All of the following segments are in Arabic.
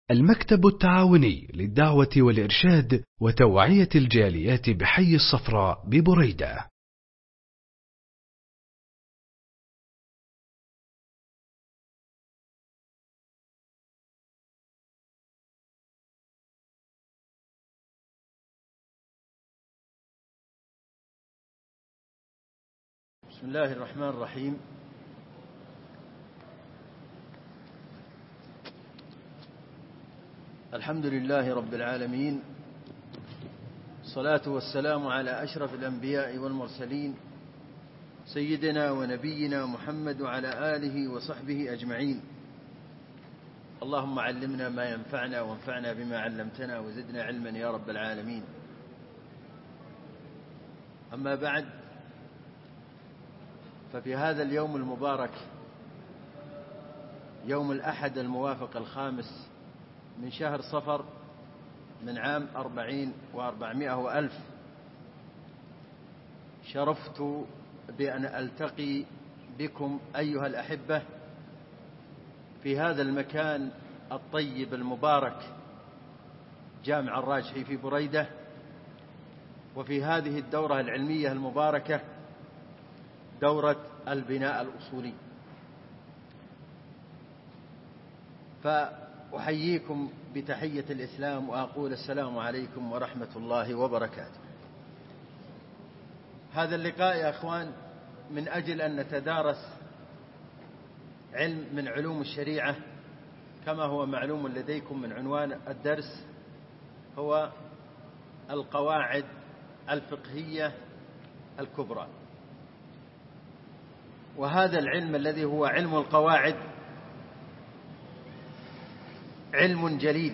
المكتب التعاوني للدعوة والإرشاد وتوعية الجاليات بحي الصفراء ببريدة. بسم الله الرحمن الرحيم. الحمد لله رب العالمين، الصلاة والسلام على أشرف الأنبياء والمرسلين سيدنا ونبينا محمد وعلى آله وصحبه أجمعين. اللهم علمنا ما ينفعنا وانفعنا بما علمتنا وزدنا علما يا رب العالمين. أما بعد، ففي هذا اليوم المبارك، يوم الأحد الموافق 5 من شهر صفر من عام 40 و400 وألف، شرفت بأن ألتقي بكم أيها الأحبة في هذا المكان الطيب المبارك، جامع الراجحي في بريدة، وفي هذه الدورة العلمية المباركة، دورة البناء الأصولي. فأحييكم بتحية الإسلام وأقول السلام عليكم ورحمة الله وبركاته. هذا اللقاء يا أخوان من أجل أن نتدارس علم من علوم الشريعة، كما هو معلوم لديكم من عنوان الدرس، هو القواعد الفقهية الكبرى. وهذا العلم الذي هو علم القواعد علم جليل،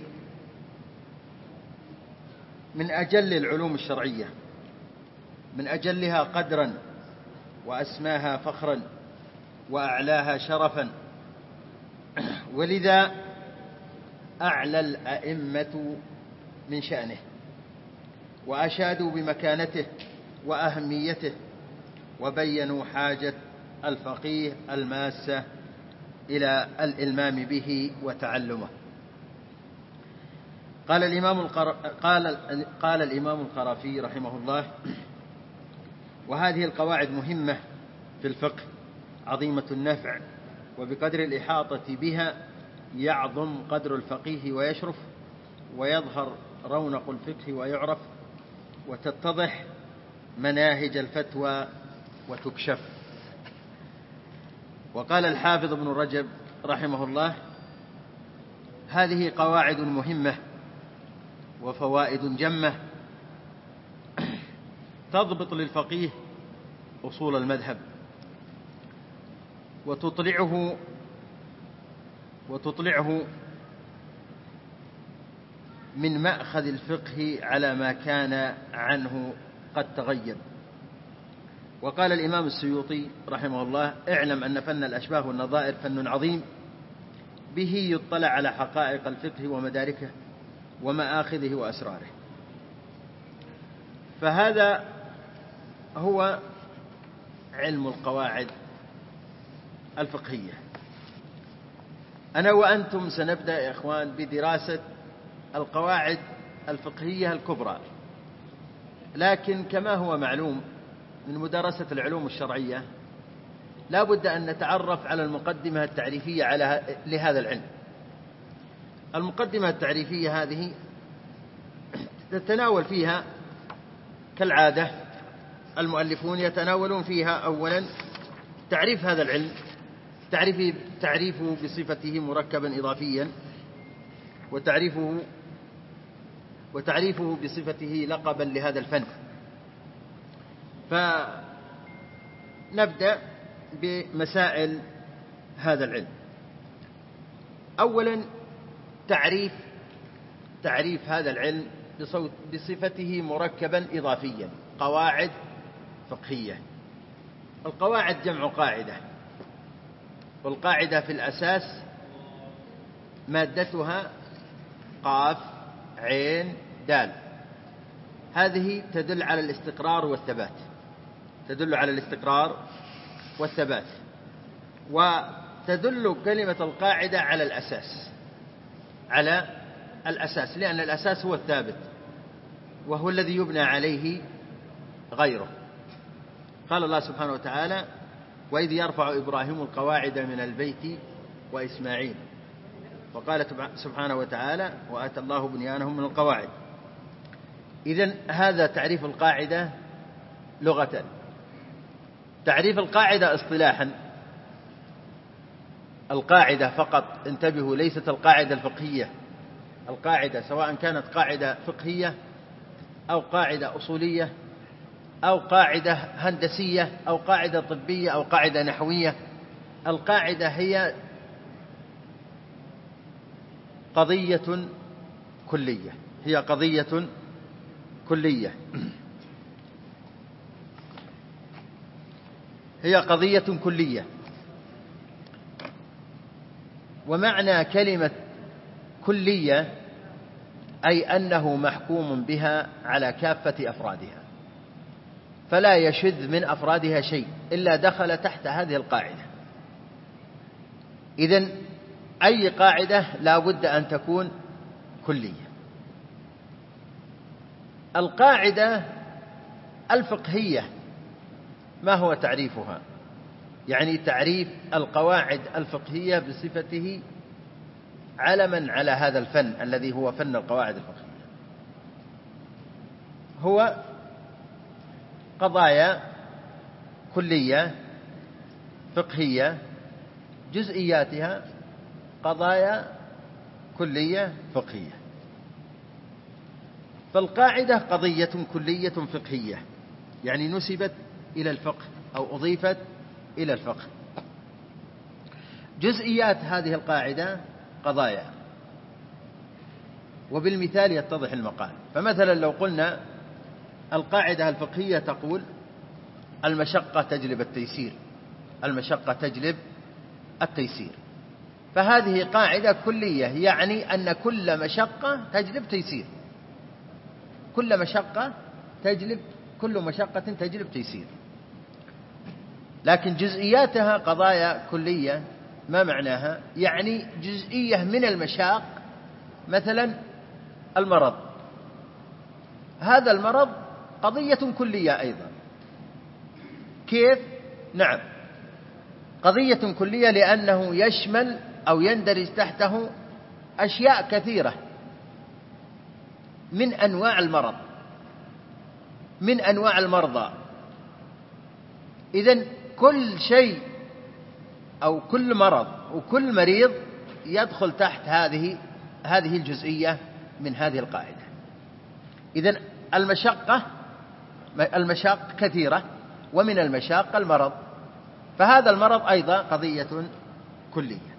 من أجل العلوم الشرعية، من أجلها قدرا وأسماها فخرا وأعلاها شرفا، ولذا أعلى الأئمة من شأنه وأشادوا بمكانته وأهميته، وبينوا حاجة الفقيه الماسة إلى الإلمام به وتعلمه. قال الإمام القرافي رحمه الله: وهذه القواعد مهمة في الفقه، عظيمة النفع، وبقدر الإحاطة بها يعظم قدر الفقيه ويشرف، ويظهر رونق الفقه ويعرف، وتتضح مناهج الفتوى وتكشف. وقال الحافظ ابن رجب رحمه الله: هذه قواعد مهمة وفوائد جمة تضبط للفقيه أصول المذهب، وتطلعه من مأخذ الفقه على ما كان عنه قد تغيب. وقال الإمام السيوطي رحمه الله: اعلم أن فن الأشباه والنظائر فن عظيم، به يطلع على حقائق الفقه ومداركه ومآخذه وأسراره. فهذا هو علم القواعد الفقهية. أنا وأنتم سنبدأ يا إخوان بدراسة القواعد الفقهية الكبرى، لكن كما هو معلوم من مدارسة العلوم الشرعية لا بد أن نتعرف على المقدمة التعريفية لهذا العلم. المقدمة التعريفية هذه تتناول فيها كالعادة المؤلفون يتناولون فيها أولا تعريف هذا العلم، تعريفه بصفته مركبا إضافيا، وتعريفه بصفته لقبا لهذا الفن. فنبدأ بمسائل هذا العلم. أولا تعريف هذا العلم بصفته مركبا إضافيا، قواعد فقهية. القواعد جمع قاعدة، والقاعدة في الأساس مادتها قاف عين دال، هذه تدل على الاستقرار والثبات، وتدل كلمة القاعدة على الأساس، على الأساس، لأن الأساس هو الثابت وهو الذي يبنى عليه غيره. قال الله سبحانه وتعالى: وإذ يرفع إبراهيم القواعد من البيت وإسماعيل. وقال سبحانه وتعالى: وآتى الله بنيانهم من القواعد. إذن هذا تعريف القاعدة لغة. تعريف القاعدة اصطلاحا: القاعدة فقط، انتبهوا، ليست القاعدة الفقهية. القاعدة سواء كانت قاعدة فقهية أو قاعدة أصولية أو قاعدة هندسية أو قاعدة طبية أو قاعدة نحوية، القاعدة هي قضية كلية، هي قضية كلية، هي قضية كلية. ومعنى كلمة كلية أي أنه محكوم بها على كافة أفرادها، فلا يشذ من أفرادها شيء إلا دخل تحت هذه القاعدة. إذن أي قاعدة لا بد أن تكون كلية. القاعدة الفقهية ما هو تعريفها؟ يعني تعريف القواعد الفقهية بصفته علما على هذا الفن الذي هو فن القواعد الفقهية. هو قضايا كلية فقهية جزئياتها قضايا كلية فقهية. فالقاعدة قضية كلية فقهية، يعني نسبت إلى الفقه أو أضيفت إلى الفقه. جزئيات هذه القاعدة قضايا، وبالمثال يتضح المقال. فمثلا لو قلنا القاعدة الفقهية تقول: المشقة تجلب التيسير، المشقة تجلب التيسير، فهذه قاعدة كلية، يعني أن كل مشقة تجلب تيسير، كل مشقة تجلب تيسير. لكن جزئياتها قضايا كلية. ما معناها؟ يعني جزئية من المشاق، مثلا المرض، هذا المرض قضية كلية أيضا. كيف؟ نعم، قضية كلية لأنه يشمل أو يندرج تحته أشياء كثيرة من أنواع المرض، من أنواع المرضى. إذن كل شيء أو كل مرض وكل مريض يدخل تحت هذه الجزئية من هذه القاعدة. إذن المشاق كثيرة، ومن المشاق المرض، فهذا المرض أيضا قضية كلية.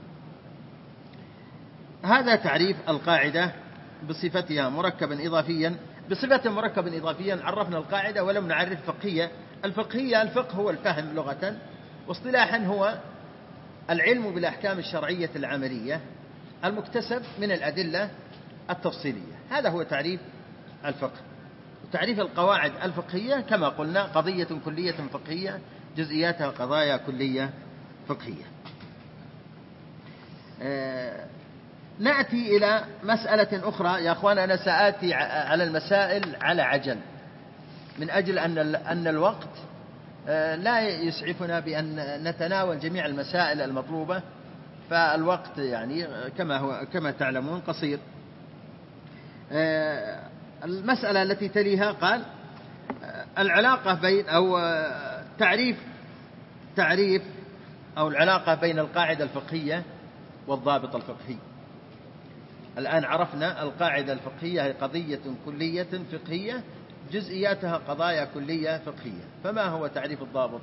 هذا تعريف القاعدة بصفتها مركبا إضافيا. بصفة مركبا إضافيا عرفنا القاعدة ولم نعرف فقهية. الفقهية، الفقه هو الفهم لغة، واصطلاحا هو العلم بالأحكام الشرعية العملية المكتسب من الأدلة التفصيلية. هذا هو تعريف الفقه. تعريف القواعد الفقهية كما قلنا قضية كلية فقهية جزئياتها قضايا كلية فقهية. نأتي إلى مسألة أخرى يا أخوان. أنا سآتي على المسائل على عجل من أجل أن الوقت لا يسعفنا بأن نتناول جميع المسائل المطلوبة، فالوقت يعني كما تعلمون قصير. المسألة التي تليها قال: العلاقة بين أو تعريف أو العلاقة بين القاعدة الفقهية والضابط الفقهي. الآن عرفنا القاعدة الفقهية هي قضية كلية فقهية جزئياتها قضايا كلية فقهية. فما هو تعريف الضابط؟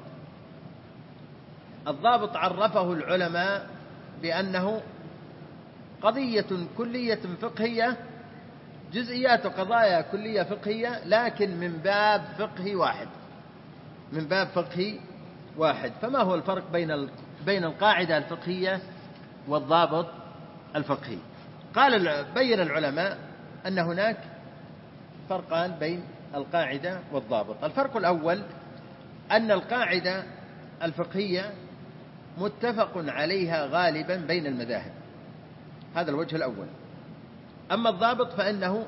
الضابط عرفه العلماء بأنه قضية كلية فقهية جزئيات قضايا كلية فقهية، لكن من باب فقهي واحد، من باب فقهي واحد. فما هو الفرق بين القاعدة الفقهية والضابط الفقهي؟ بين العلماء أن هناك فرقان بين القاعدة والضابط. الفرق الأول أن القاعدة الفقهية متفق عليها غالبا بين المذاهب، هذا الوجه الأول. أما الضابط فإنه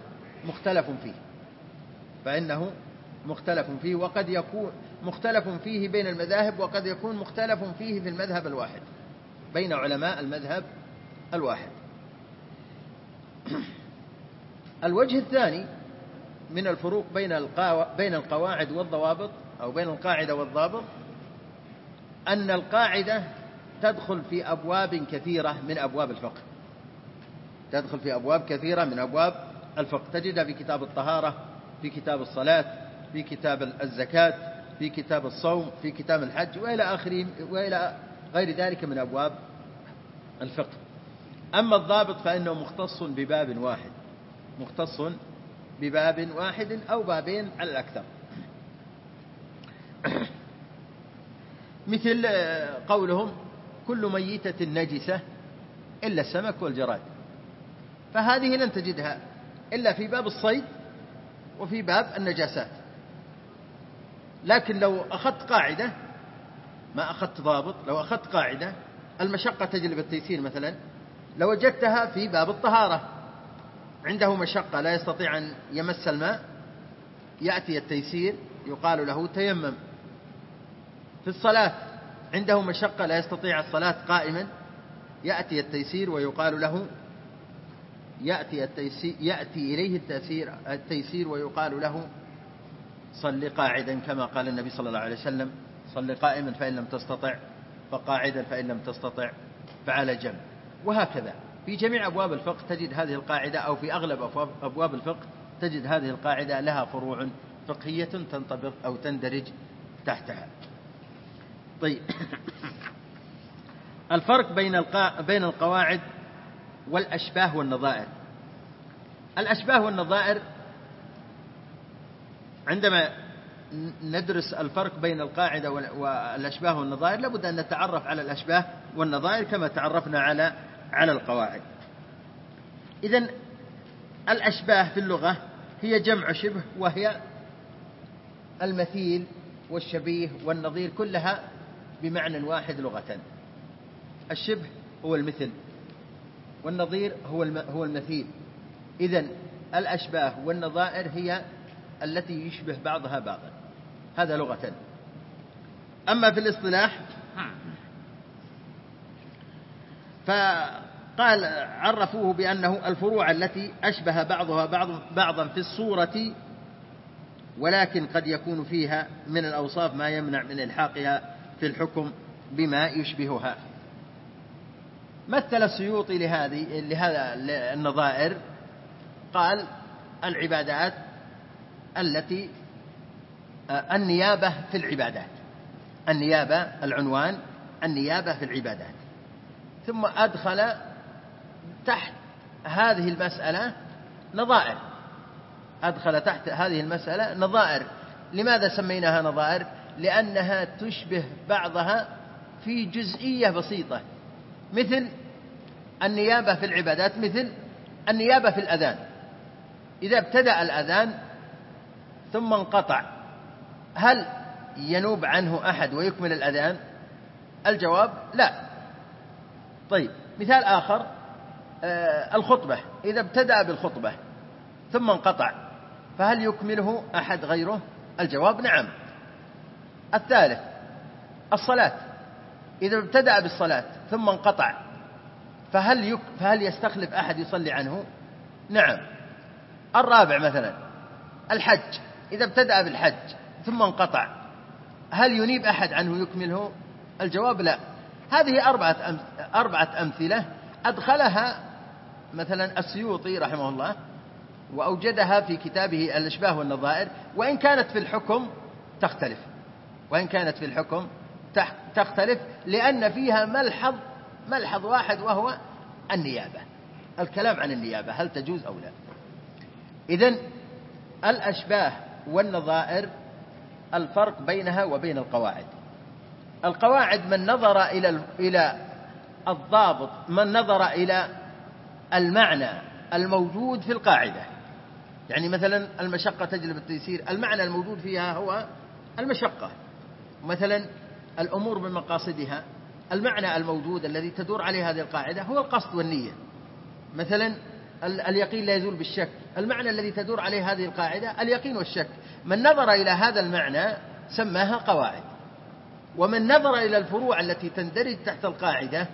مختلف فيه وقد يكون مختلف فيه بين المذاهب، وقد يكون مختلف فيه في المذهب الواحد بين علماء المذهب الواحد. الوجه الثاني من الفروق بين القواعد والضوابط، أو بين القاعدة والضابط، أن القاعدة تدخل في أبواب كثيرة من أبواب الفقه، تجدها في كتاب الطهارة، في كتاب الصلاة، في كتاب الزكاة، في كتاب الصوم، في كتاب الحج، وإلى غير ذلك من أبواب الفقه. أما الضابط فإنه مختص بباب واحد أو بابين على الأكثر، مثل قولهم كل ميتة نجسة إلا السمك والجراد، فهذه لن تجدها إلا في باب الصيد وفي باب النجاسات. لكن لو أخذت قاعدة، ما أخذت ضابط، لو أخذت قاعدة المشقة تجلب التيسير مثلا، لوجدتها في باب الطهارة، عنده مشقة لا يستطيع أن يمس الماء، يأتي التيسير يقال له تيمم. في الصلاة عنده مشقة لا يستطيع الصلاة قائما، يأتي التيسير ويقال له يأتي إليه التيسير ويقال له صل قاعدا، كما قال النبي صلى الله عليه وسلم صل قائما فإن لم تستطع، فقاعدا فإن لم تستطع فعلى جنب. وهكذا في جميع أبواب الفقه تجد هذه القاعدة، أو في أغلب أبواب الفقه تجد هذه القاعدة لها فروع فقهية تنطبق أو تندرج تحتها. طيب، الفرق بين القواعد والأشباه والنظائر. الأشباه والنظائر، عندما ندرس الفرق بين القاعدة والأشباه والنظائر لابد أن نتعرف على الأشباه والنظائر كما تعرفنا على القواعد. إذن الأشباه في اللغة هي جمع شبه، وهي المثيل والشبيه والنظير كلها بمعنى واحد لغة. الشبه هو المثل والنظير هو المثيل. إذن الأشباه والنظائر هي التي يشبه بعضها بعضا، هذا لغة. أما في الاصطلاح فقال عرفوه بأنه الفروع التي أشبه بعضها بعضا في الصورة، ولكن قد يكون فيها من الأوصاف ما يمنع من إلحاقها في الحكم بما يشبهها. مثل السيوطي لهذا النظائر، قال العبادات التي النيابة في العبادات، النيابة العنوان النيابة في العبادات، ثم أدخل تحت هذه المسألة نظائر، أدخل تحت هذه المسألة نظائر. لماذا سميناها نظائر؟ لأنها تشبه بعضها في جزئية بسيطة، مثل النيابة في العبادات، مثل النيابة في الأذان. إذا ابتدأ الأذان ثم انقطع، هل ينوب عنه أحد ويكمل الأذان؟ الجواب لا. طيب، مثال آخر، الخطبة، إذا ابتدأ بالخطبة ثم انقطع، فهل يكمله أحد غيره؟ الجواب نعم. الثالث الصلاة، إذا ابتدأ بالصلاة ثم انقطع، فهل يستخلف أحد يصلي عنه؟ نعم. الرابع مثلا الحج، إذا ابتدأ بالحج ثم انقطع، هل ينيب أحد عنه يكمله؟ الجواب لا. هذه أربعة أمثلة أدخلها مثلا السيوطي رحمه الله وأوجدها في كتابه الأشباه والنظائر، وإن كانت في الحكم تختلف، لأن فيها ملحظ واحد، وهو النيابة، الكلام عن النيابة هل تجوز أو لا. إذن الأشباه والنظائر الفرق بينها وبين القواعد. القواعد من نظر إلى الضابط، من نظر إلى المعنى الموجود في القاعدة، يعني مثلا المشقة تجلب التيسير، المعنى الموجود فيها هو المشقة. مثلا الأمور بمقاصدها، المعنى الموجود الذي تدور عليه هذه القاعدة هو القصد والنية. مثلا اليقين لا يزول بالشك، المعنى الذي تدور عليه هذه القاعدة اليقين والشك. من نظر إلى هذا المعنى سماها قواعد، ومن نظر إلى الفروع التي تندرج تحت القاعدة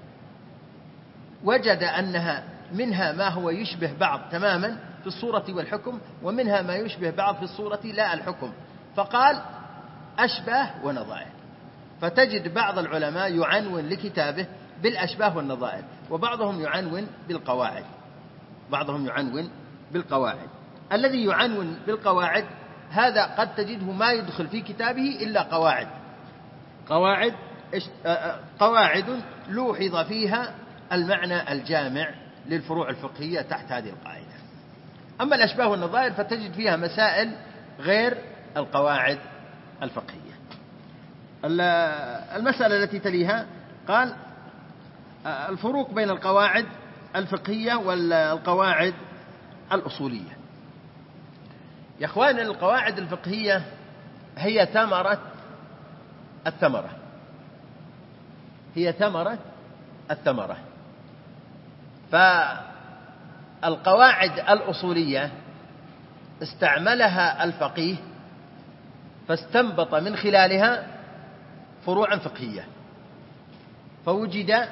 وجد أنها منها ما هو يشبه بعض تماما في الصورة والحكم، ومنها ما يشبه بعض في الصورة لا الحكم، فقال أشباه ونظائر. فتجد بعض العلماء يعنون لكتابه بالأشباه والنظائر، وبعضهم يعنون بالقواعد. الذي يعنون بالقواعد هذا قد تجده ما يدخل في كتابه إلا قواعد لوحظ فيها المعنى الجامع للفروع الفقهية تحت هذه القاعدة. أما الأشباه والنظائر فتجد فيها مسائل غير القواعد الفقهية. المسألة التي تليها قال الفروق بين القواعد الفقهية والقواعد الأصولية. يا أخوان، القواعد الفقهية هي ثمرة الثمرة. فالقواعد الأصولية استعملها الفقيه فاستنبط من خلالها فروعا فقهية، فوجد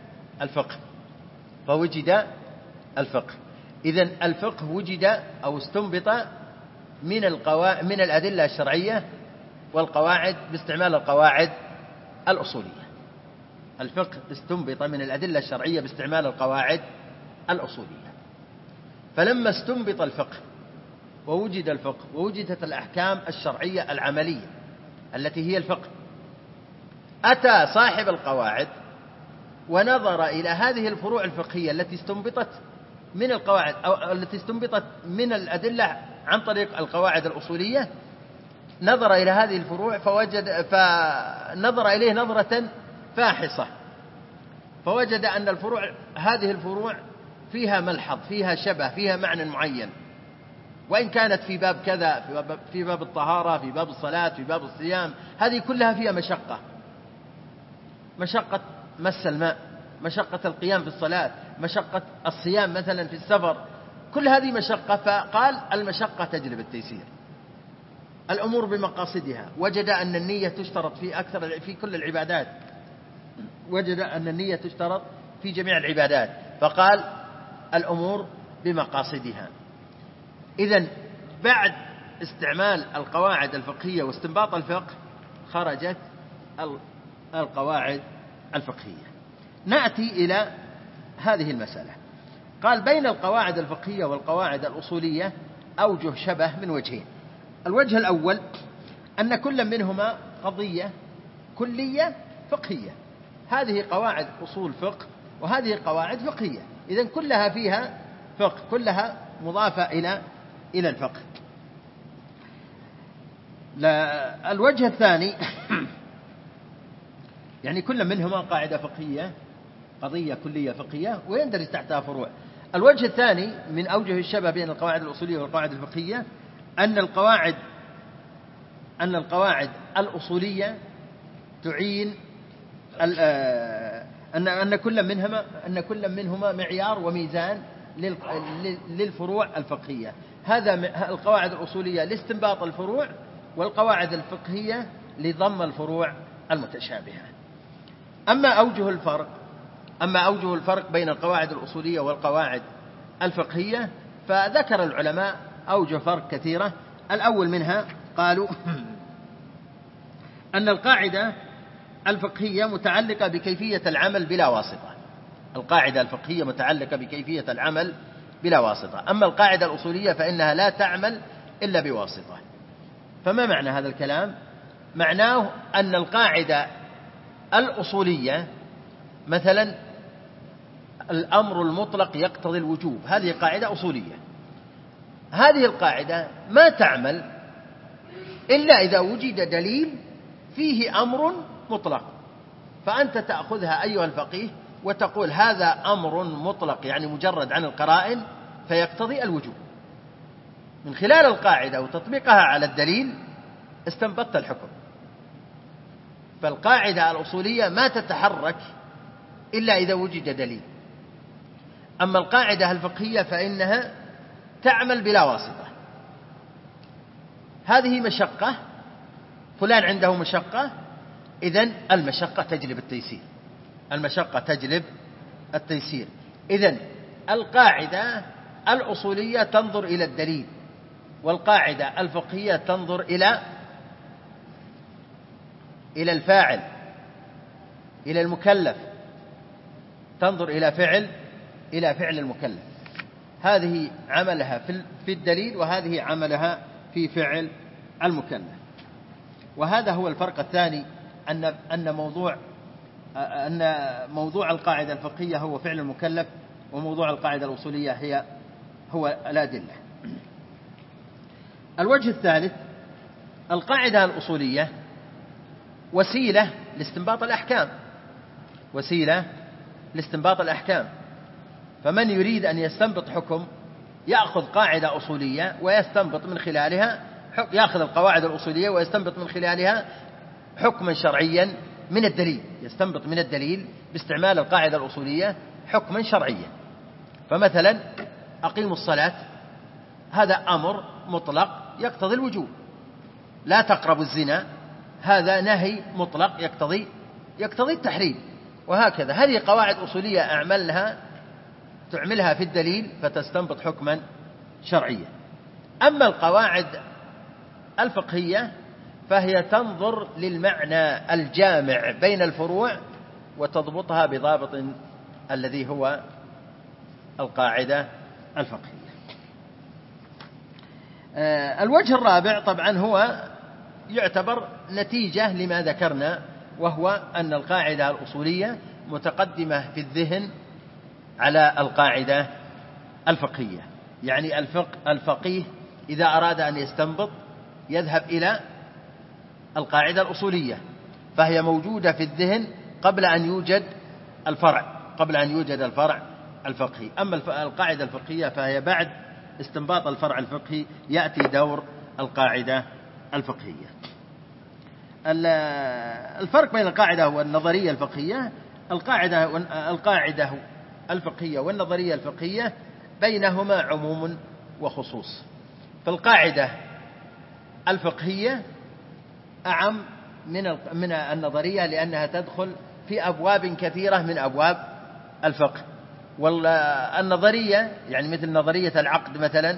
الفقه. إذن الفقه وجد أو استنبط من الأدلة الشرعية والقواعد باستعمال القواعد الأصولية. الفقه استنبط من الأدلة الشرعية باستعمال القواعد الأصولية. فلما استنبط الفقه ووجد الفقه ووجدت الأحكام الشرعية العملية التي هي الفقه، أتى صاحب القواعد ونظر إلى هذه الفروع الفقهية التي استنبطت من القواعد أو التي استنبطت من الأدلة عن طريق القواعد الأصولية، نظر إلى هذه الفروع فنظر إليه نظرة فاحصة، فوجد أن هذه الفروع فيها ملحظ، فيها شبه، فيها معنى معين، وإن كانت في باب كذا، في باب الطهارة، في باب الصلاة، في باب الصيام، هذه كلها فيها مشقة مس الماء، مشقة القيام في الصلاة، مشقة الصيام مثلا في السفر، كل هذه مشقة. فقال المشقة تجلب التيسير، الأمور بمقاصدها. وجد أن النية تشترط في كل العبادات، وجد أن النية تشترط في جميع العبادات، فقال الأمور بمقاصدها. إذن بعد استعمال القواعد الفقهية واستنباط الفقه خرجت القواعد الفقهية. نأتي إلى هذه المسألة. قال بين القواعد الفقهية والقواعد الأصولية أوجه شبه من وجهين. الوجه الأول أن كل منهما قضية كلية فقهية، هذه قواعد أصول فقه وهذه قواعد فقهية، إذن كلها فيها فقه، كلها مضافة إلى الفقه. الوجه الثاني يعني كل منهما قاعدة فقهية، قضية كلية فقهية ويندرج تحتها فروع. الوجه الثاني من أوجه الشبه بين القواعد الأصولية والقواعد الفقهية أن القواعد الأصولية تعين أن كل منهما معيار وميزان للفروع الفقهية. هذا القواعد الأصولية لاستنباط الفروع، والقواعد الفقهية لضم الفروع المتشابهة. أما أوجه الفرق بين القواعد الأصولية والقواعد الفقهية فذكر العلماء أوجه فرق كثيرة. الأول منها قالوا أن القاعدة الفقهية متعلقة بكيفية العمل بلا واسطة. القاعدة الفقهية متعلقة بكيفية العمل بلا واسطة، أما القاعدة الأصولية فإنها لا تعمل إلا بواسطة. فما معنى هذا الكلام؟ معناه أن القاعدة الأصولية مثلا الأمر المطلق يقتضي الوجوب، هذه قاعدة أصولية. هذه القاعدة ما تعمل إلا إذا وجد دليل فيه أمر مطلق، فأنت تأخذها أيها الفقيه وتقول هذا أمر مطلق يعني مجرد عن القرائن فيقتضي الوجوب. من خلال القاعدة وتطبيقها على الدليل استنبطت الحكم. فالقاعدة الأصولية ما تتحرك إلا إذا وجد دليل. أما القاعدة الفقهية فإنها تعمل بلا واسطة. هذه مشقة، فلان عنده مشقة، إذن المشقة تجلب التيسير، المشقة تجلب التيسير. إذن القاعدة الأصولية تنظر إلى الدليل، والقاعدة الفقهية تنظر إلى الفاعل، إلى المكلف، تنظر إلى فعل المكلف. هذه عملها في الدليل، وهذه عملها في فعل المكلف. وهذا هو الفرق الثاني، أن موضوع القاعدة الفقهية هو فعل المكلف، وموضوع القاعدة الأصولية هو الأدلة. الوجه الثالث: القاعدة الأصولية وسيلة لاستنباط الأحكام، فمن يريد أن يستنبط حكم يأخذ قاعدة أصولية ويستنبط من خلالها، يأخذ القواعد الأصولية ويستنبط من خلالها حكما شرعيا من الدليل، يستنبط من الدليل باستعمال القاعدة الأصولية حكما شرعيا. فمثلا أقيموا الصلاة، هذا أمر مطلق يقتضي الوجوب. لا تقربوا الزنا، هذا نهي مطلق يقتضي التحريم. وهكذا هذه قواعد أصولية تعملها في الدليل فتستنبط حكما شرعيا. أما القواعد الفقهية فهي تنظر للمعنى الجامع بين الفروع وتضبطها بضابط الذي هو القاعدة الفقهية. الوجه الرابع طبعا هو يعتبر نتيجة لما ذكرنا، وهو أن القاعدة الأصولية متقدمة في الذهن على القاعدة الفقهية. يعني الفقيه إذا أراد أن يستنبط يذهب إلى القاعدة الأصولية، فهي موجودة في الذهن قبل أن يوجد الفرع الفقهي. أما القاعدة الفقهية فهي بعد استنباط الفرع الفقهي يأتي دور القاعدة الفقهية. الفرق بين القاعدة والنظرية الفقهية: القاعدة الفقهية والنظرية الفقهية بينهما عموم وخصوص. فالقاعدة الفقهية أعم من النظرية، لأنها تدخل في أبواب كثيرة من أبواب الفقه. والنظرية يعني مثل نظرية العقد مثلا،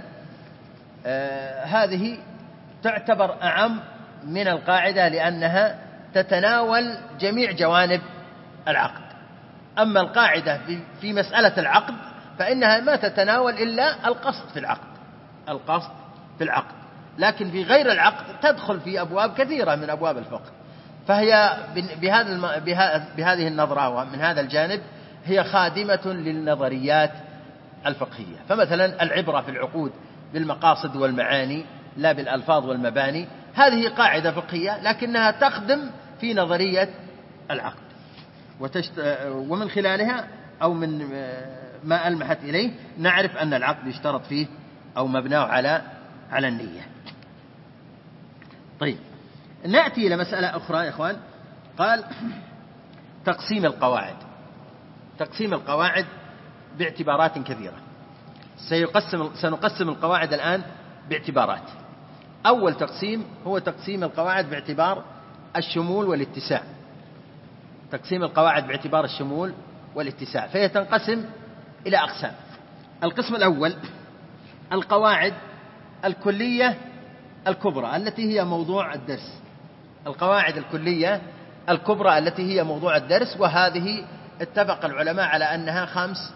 هذه تعتبر أعم من القاعدة لأنها تتناول جميع جوانب العقد. أما القاعدة في مسألة العقد فإنها ما تتناول إلا القصد في العقد، لكن في غير العقد تدخل في أبواب كثيرة من أبواب الفقه. فهي بهذه النظرة ومن هذا الجانب هي خادمة للنظريات الفقهية. فمثلا العبرة في العقود بالمقاصد والمعاني لا بالألفاظ والمباني، هذه قاعدة فقهية لكنها تخدم في نظرية العقد، ومن خلالها أو من ما ألمحت إليه نعرف أن العقد يشترط فيه أو مبناه على النية. طيب، نأتي إلى مسألة أخرى يا إخوان. قال تقسيم القواعد باعتبارات كثيرة. سنقسم القواعد الآن باعتبارات. أول تقسيم هو تقسيم القواعد باعتبار الشمول والاتساع. فهي تنقسم إلى أقسام. القسم الأول القواعد الكلية الكبرى التي هي موضوع الدرس. القواعد الكلية الكبرى التي هي موضوع الدرس، وهذه اتفق العلماء على أنها 5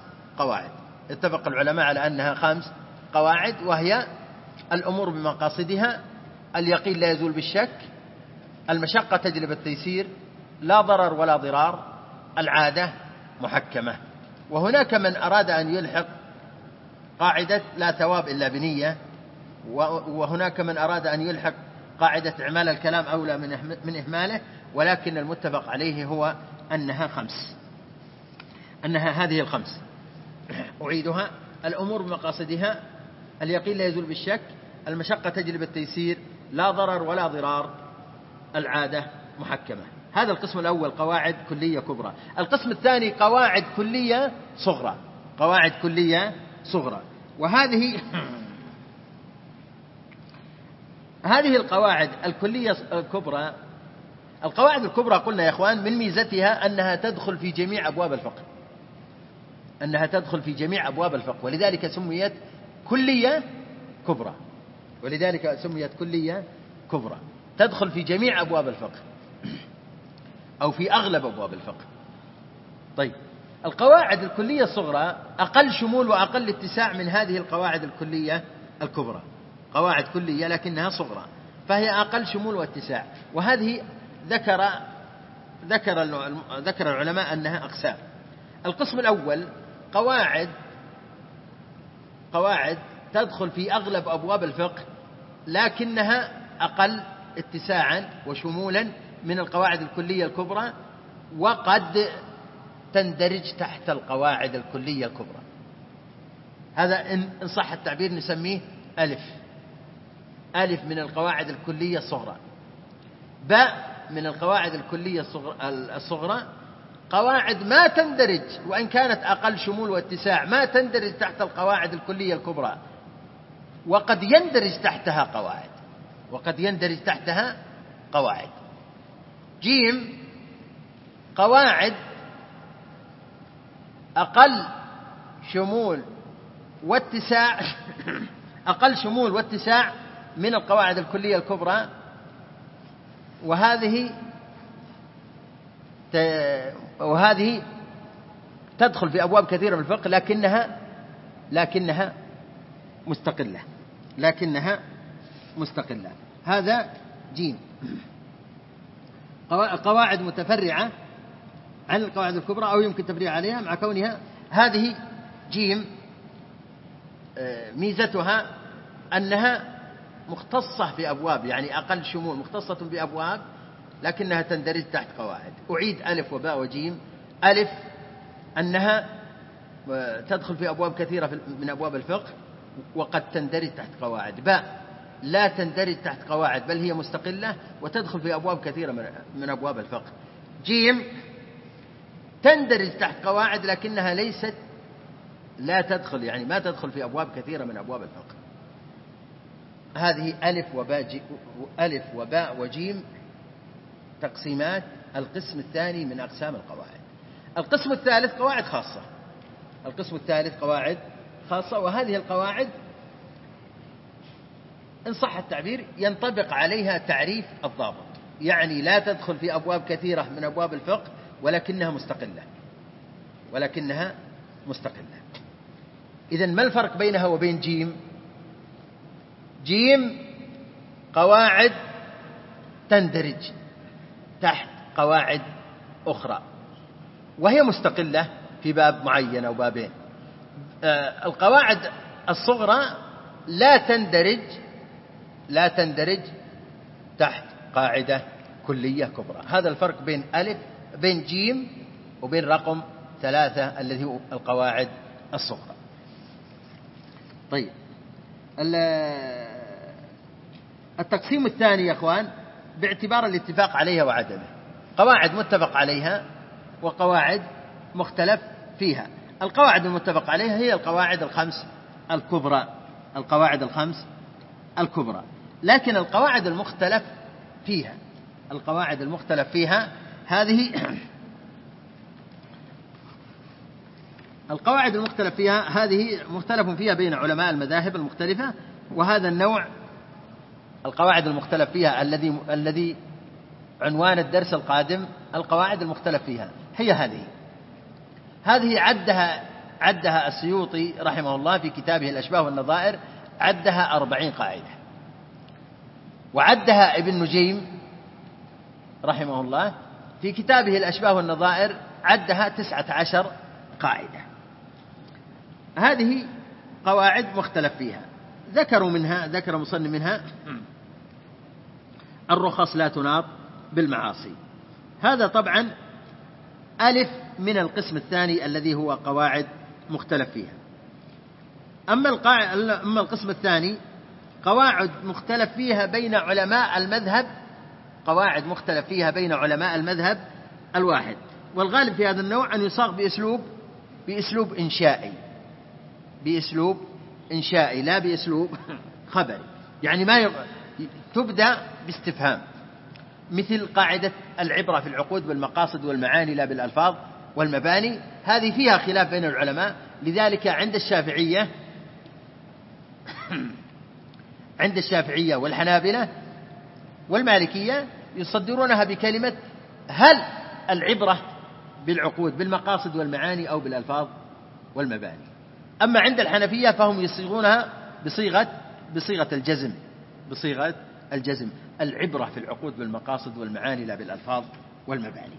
قواعد. وهي الأمور بمقاصدها، اليقين لا يزول بالشك، المشقة تجلب التيسير، لا ضرر ولا ضرار، العادة محكمة. وهناك من أراد أن يلحق قاعدة لا ثواب إلا بنية، وهناك من أراد أن يلحق قاعدة إعمال الكلام أولى من إهماله، ولكن المتفق عليه هو أنها هذه 5. أعيدها: الأمور بمقاصدها، اليقين لا يزول بالشك، المشقة تجلب التيسير، لا ضرر ولا ضرار، العادة محكمة. هذا القسم الأول قواعد كلية كبرى. القسم الثاني قواعد كلية صغرى. قواعد كلية صغرى. وهذه القواعد الكلية الكبرى، القواعد الكبرى قلنا يا إخوان من ميزتها أنها تدخل في جميع أبواب الفقه، ولذلك سميت كلية كبرى، تدخل في جميع أبواب الفقه أو في أغلب أبواب الفقه. طيب، القواعد الكلية الصغرى أقل شمول وأقل اتساع من هذه القواعد الكلية الكبرى، قواعد كلية لكنها صغرى، فهي أقل شمول واتساع. وهذه ذكر العلماء أنها أقسام. القسم الأول قواعد تدخل في أغلب أبواب الفقه لكنها أقل اتساعا وشمولا من القواعد الكلية الكبرى، وقد تندرج تحت القواعد الكلية الكبرى. هذا إن صح التعبير نسميه ألف من القواعد الكلية الصغرى. باء من القواعد الكلية الصغرى قواعد ما تندرج، وإن كانت أقل شمول واتساع، ما تندرج تحت القواعد الكلية الكبرى، وقد يندرج تحتها قواعد. جيم قواعد أقل شمول واتساع من القواعد الكلية الكبرى، وهذه تدخل في أبواب كثيرة من الفقه لكنها مستقلة. هذا جيم. قواعد متفرعة عن القواعد الكبرى أو يمكن تفريع عليها مع كونها هذه جيم. ميزتها أنها مختصة في أبواب، يعني أقل شمول، مختصة بأبواب لكنها تندرج تحت قواعد. أعيد ألف وباء وجيم. ألف أنها تدخل في أبواب كثيرة من أبواب الفقه وقد تندرج تحت قواعد. باء لا تندرج تحت قواعد بل هي مستقلة وتدخل في أبواب كثيرة من أبواب الفقه. جيم تندرج تحت قواعد لكنها لا تدخل، يعني ما تدخل في أبواب كثيرة من أبواب الفقه. هذه ألف وباء وجيم تقسيمات القسم الثاني من أقسام القواعد. القسم الثالث قواعد خاصة. وهذه القواعد إن صح التعبير ينطبق عليها تعريف الضابط، يعني لا تدخل في أبواب كثيرة من أبواب الفقه ولكنها مستقلة. إذن ما الفرق بينها وبين جيم؟ جيم قواعد تندرج تحت قواعد أخرى وهي مستقلة في باب معين أو بابين. القواعد الصغرى لا تندرج تحت قاعدة كلية كبرى. هذا الفرق بين جيم وبين رقم 3 الذي هو القواعد الصغرى. طيب، التقسيم الثاني يا أخوان باعتبار الاتفاق عليها وعدمه، قواعد متفق عليها وقواعد مختلف فيها. القواعد المتفق عليها هي القواعد الخمس الكبرى. لكن القواعد المختلف فيها هذه القواعد المختلف فيها هذه مختلف فيها بين علماء المذاهب المختلفة. وهذا النوع القواعد المختلف فيها الذي عنوان الدرس القادم القواعد المختلف فيها هي هذه عدها السيوطي رحمه الله في كتابه الأشباه والنظائر، عدها 40 قاعدة. وعدها ابن نجيم رحمه الله في كتابه الأشباه والنظائر، عدها 19 قاعدة. هذه قواعد مختلف فيها. ذكر مصنف منها الرخص لا تناط بالمعاصي. هذا طبعا ألف من القسم الثاني الذي هو قواعد مختلف فيها. أما القسم الثاني قواعد مختلف فيها بين علماء المذهب الواحد. والغالب في هذا النوع أن يصاغ بأسلوب إنشائي، بأسلوب إنشائي لا بأسلوب خبري، يعني ما تبدأ باستفهام، مثل قاعدة العبرة في العقود بالمقاصد والمعاني لا بالألفاظ والمباني. هذه فيها خلاف بين العلماء، لذلك عند الشافعية والحنابلة والمالكية يصدرونها بكلمة هل العبرة بالعقود بالمقاصد والمعاني أو بالألفاظ والمباني. أما عند الحنفية فهم يصيغونها بصيغة الجزم، العبرة في العقود بالمقاصد والمعاني لا بالألفاظ والمباني.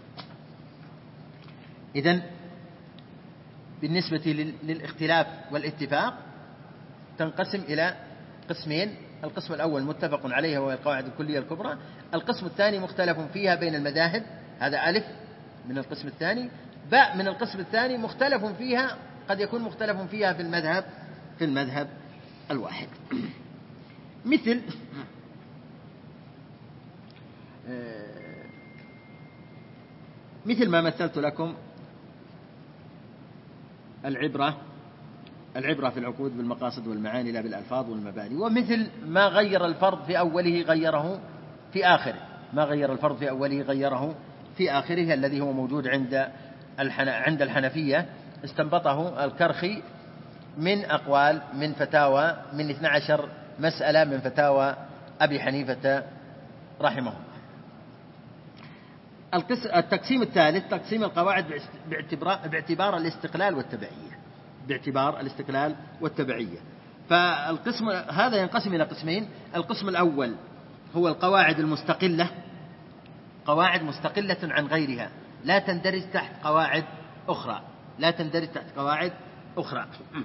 إذن بالنسبة للاختلاف والاتفاق تنقسم إلى قسمين: القسم الأول متفق عليها وهي القواعد الكلية الكبرى، القسم الثاني مختلف فيها بين المذاهب، هذا ألف من القسم الثاني، باء من القسم الثاني مختلف فيها، قد يكون مختلف فيها في المذهب الواحد، مثل ما مثلت لكم العبرة في العقود بالمقاصد والمعاني لا بالألفاظ والمباني، ومثل ما غير الفرض في أوله غيره في آخره، في آخره الذي هو موجود عند الحنفية، استنبطه الكرخي من أقوال من فتاوى من 12 مسألة من فتاوى أبي حنيفة رحمه الله. التقسيم الثالث تقسيم القواعد باعتبار الاستقلال والتبعية. فالقسم هذا ينقسم إلى قسمين: القسم الأول هو القواعد المستقلة، قواعد مستقلة عن غيرها لا تندرج تحت قواعد أخرى.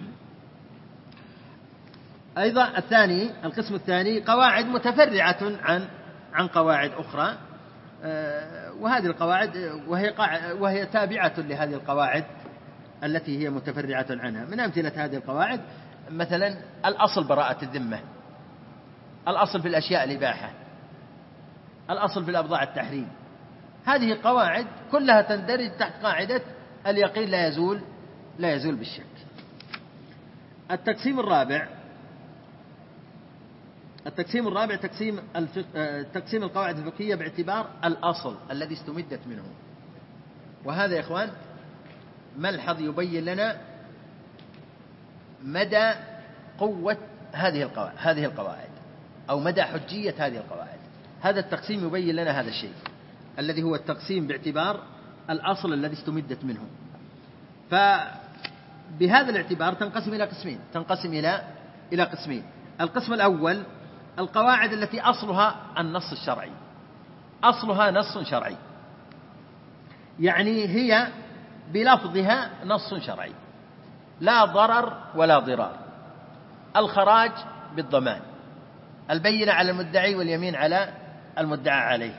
أيضا القسم الثاني قواعد متفرعة عن قواعد أخرى، وهذه القواعد وهي تابعة لهذه القواعد التي هي متفرعة عنها. من أمثلة هذه القواعد مثلا الأصل براءة الذمة، الأصل في الأشياء الإباحة، الأصل في الأبضاع التحريم. هذه قواعد كلها تندرج تحت قاعدة اليقين لا يزول بالشك. التقسيم الرابع تقسيم القواعد الفقهية باعتبار الأصل الذي استمدت منه. وهذا يا إخوان ملحظ يبين لنا مدى قوة هذه القواعد أو مدى حجية هذه القواعد. هذا التقسيم يبين لنا هذا الشيء الذي هو التقسيم باعتبار الأصل الذي استمدت منه. فبهذا الاعتبار تنقسم إلى قسمين. القسم الأول القواعد التي أصلها النص الشرعي، أصلها نص شرعي، يعني هي بلفظها نص شرعي، لا ضرر ولا ضرار، الخراج بالضمان، البينة على المدعي واليمين على المدعى عليه،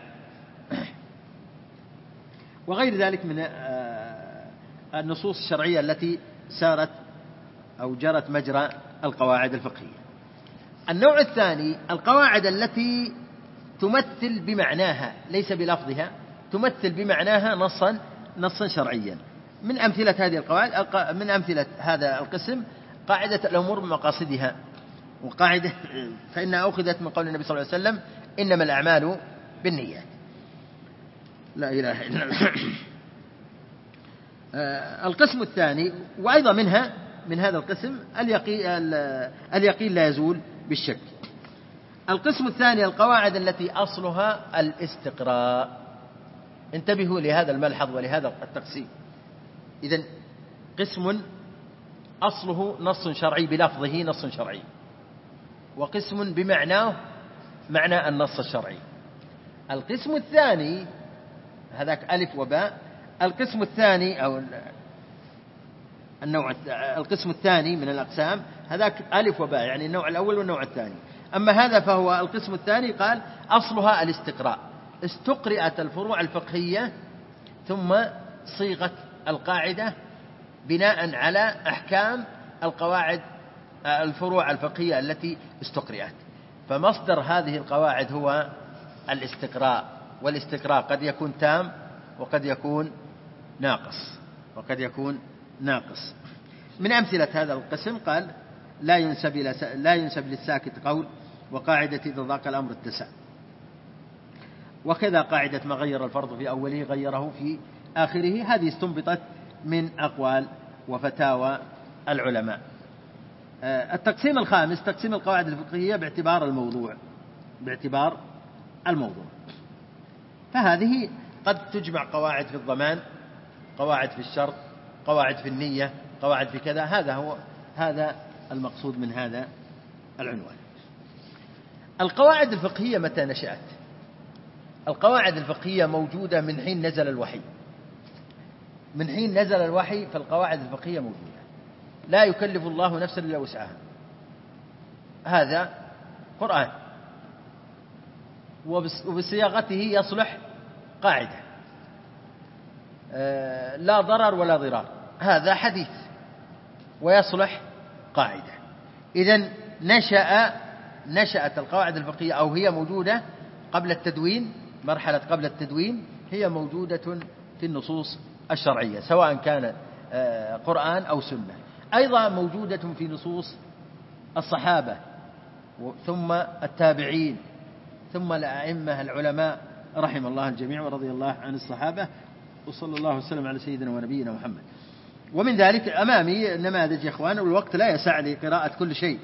وغير ذلك من النصوص الشرعية التي سارت أو جرت مجرى القواعد الفقهية. النوع الثاني القواعد التي تمثل بمعناها ليس بلفظها، تمثل بمعناها نصا شرعيا. من أمثلة هذه القواعد، من أمثلة هذا القسم قاعدة الأمور بمقاصدها، وقاعدة فإنها أخذت من قول النبي صلى الله عليه وسلم إنما الأعمال بالنيات، لا إله إلا الله. القسم الثاني وأيضا من هذا القسم اليقين لا يزول بالشك. القسم الثاني القواعد التي أصلها الاستقراء. انتبهوا لهذا الملحظ ولهذا التقسيم. إذن قسم أصله نص شرعي بلفظه نص شرعي، وقسم بمعناه معنى النص الشرعي. القسم الثاني هذاك ألف وباء. القسم الثاني أو القسم الثاني من الأقسام هذاك ألف وباء، يعني النوع الأول والنوع الثاني. أما هذا فهو القسم الثاني قال أصلها الاستقراء، استقرأت الفروع الفقهية ثم صيغت القاعدة بناء على أحكام القواعد الفروع الفقهية التي استقرأت. فمصدر هذه القواعد هو الاستقراء، والاستقراء قد يكون تام وقد يكون ناقص. من أمثلة هذا القسم قال لا ينسب للساكت قول، وقاعدة إذا ضاق الأمر اتسع. وكذا قاعدة ما غير الفرض في أوله غيره في آخره، هذه استنبطت من أقوال وفتاوى العلماء. التقسيم الخامس تقسيم القواعد الفقهية باعتبار الموضوع. فهذه قد تجمع قواعد في الضمان، قواعد في الشرط، قواعد في النية، قواعد في كذا. هذا المقصود من هذا العنوان. القواعد الفقهية متى نشأت؟ القواعد الفقهية موجودة من حين نزل الوحي. من حين نزل الوحي فالقواعد الفقهية موجودة، لا يكلف الله نفسا إلا وسعها. هذا قرآن وبصياغته يصلح قاعدة، لا ضرر ولا ضرار، هذا حديث ويصلح قاعدة. إذن نشأت القواعد الفقهية، أو هي موجودة قبل التدوين، مرحلة قبل التدوين هي موجودة في النصوص الشرعية سواء كان قرآن أو سنة. أيضا موجودة في نصوص الصحابة ثم التابعين ثم الأئمة العلماء رحم الله الجميع ورضي الله عن الصحابة، وصلى الله وسلم على سيدنا ونبينا محمد. ومن ذلك أمامي نماذج يا إخوان، والوقت لا يسع لقراءة كل شيء.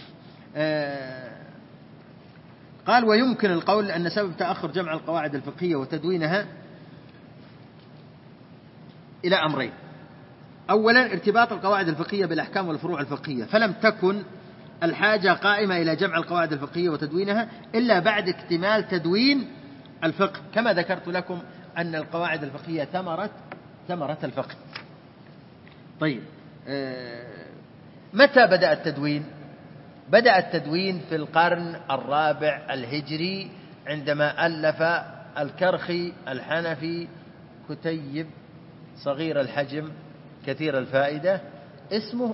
قال ويمكن القول أن سبب تأخر جمع القواعد الفقهية وتدوينها إلى أمرين: أولا ارتباط القواعد الفقهية بالأحكام والفروع الفقهية، فلم تكن الحاجة قائمة إلى جمع القواعد الفقهية وتدوينها إلا بعد اكتمال تدوين الفقه، كما ذكرت لكم أن القواعد الفقهية ثمرة الفقه. طيب، متى بدأ التدوين؟ بدأ التدوين في القرن الرابع الهجري، عندما ألف الكرخي الحنفي كتيب صغير الحجم كثير الفائدة اسمه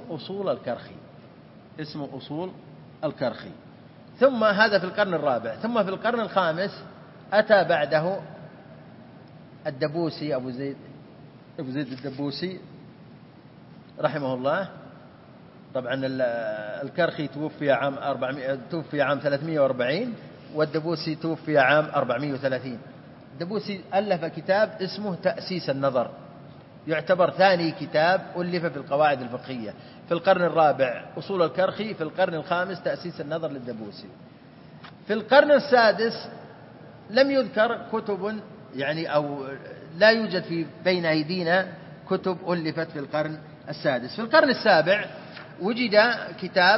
أصول الكرخي. ثم هذا في القرن الرابع. ثم في القرن الخامس أتى بعده الدبوسي أبو زيد الدبوسي رحمه الله. طبعا الكرخي توفي عام 340 والدبوسي توفي عام 430. الدبوسي ألف كتاب اسمه تأسيس النظر، يعتبر ثاني كتاب ألف في القواعد الفقهية. في القرن الرابع أصول الكرخي، في القرن الخامس تأسيس النظر للدبوسي. في القرن السادس لم يذكر كتب، أو لا يوجد في بين أيدينا كتب ألفت في القرن السادس. في القرن السابع وجد كتاب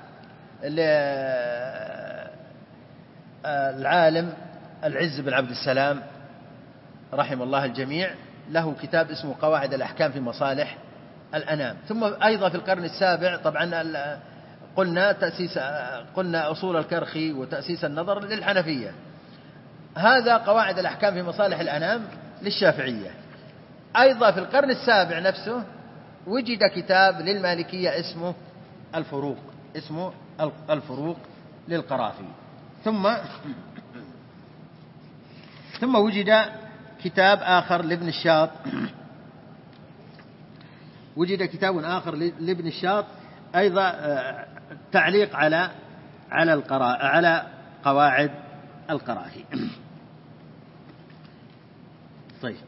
العالم العز بن عبد السلام رحم الله الجميع، له كتاب اسمه قواعد الأحكام في مصالح الأنام. ثم أيضا في القرن السابع طبعا قلنا أصول الكرخي وتأسيس النظر للحنفية، هذا قواعد الأحكام في مصالح الأنام للشافعية. أيضا في القرن السابع نفسه وجد كتاب للمالكية اسمه الفروق للقرافي. ثم وجد كتاب آخر لابن الشاط، لابن الشاط أيضا تعليق على قواعد القرافي. طيب،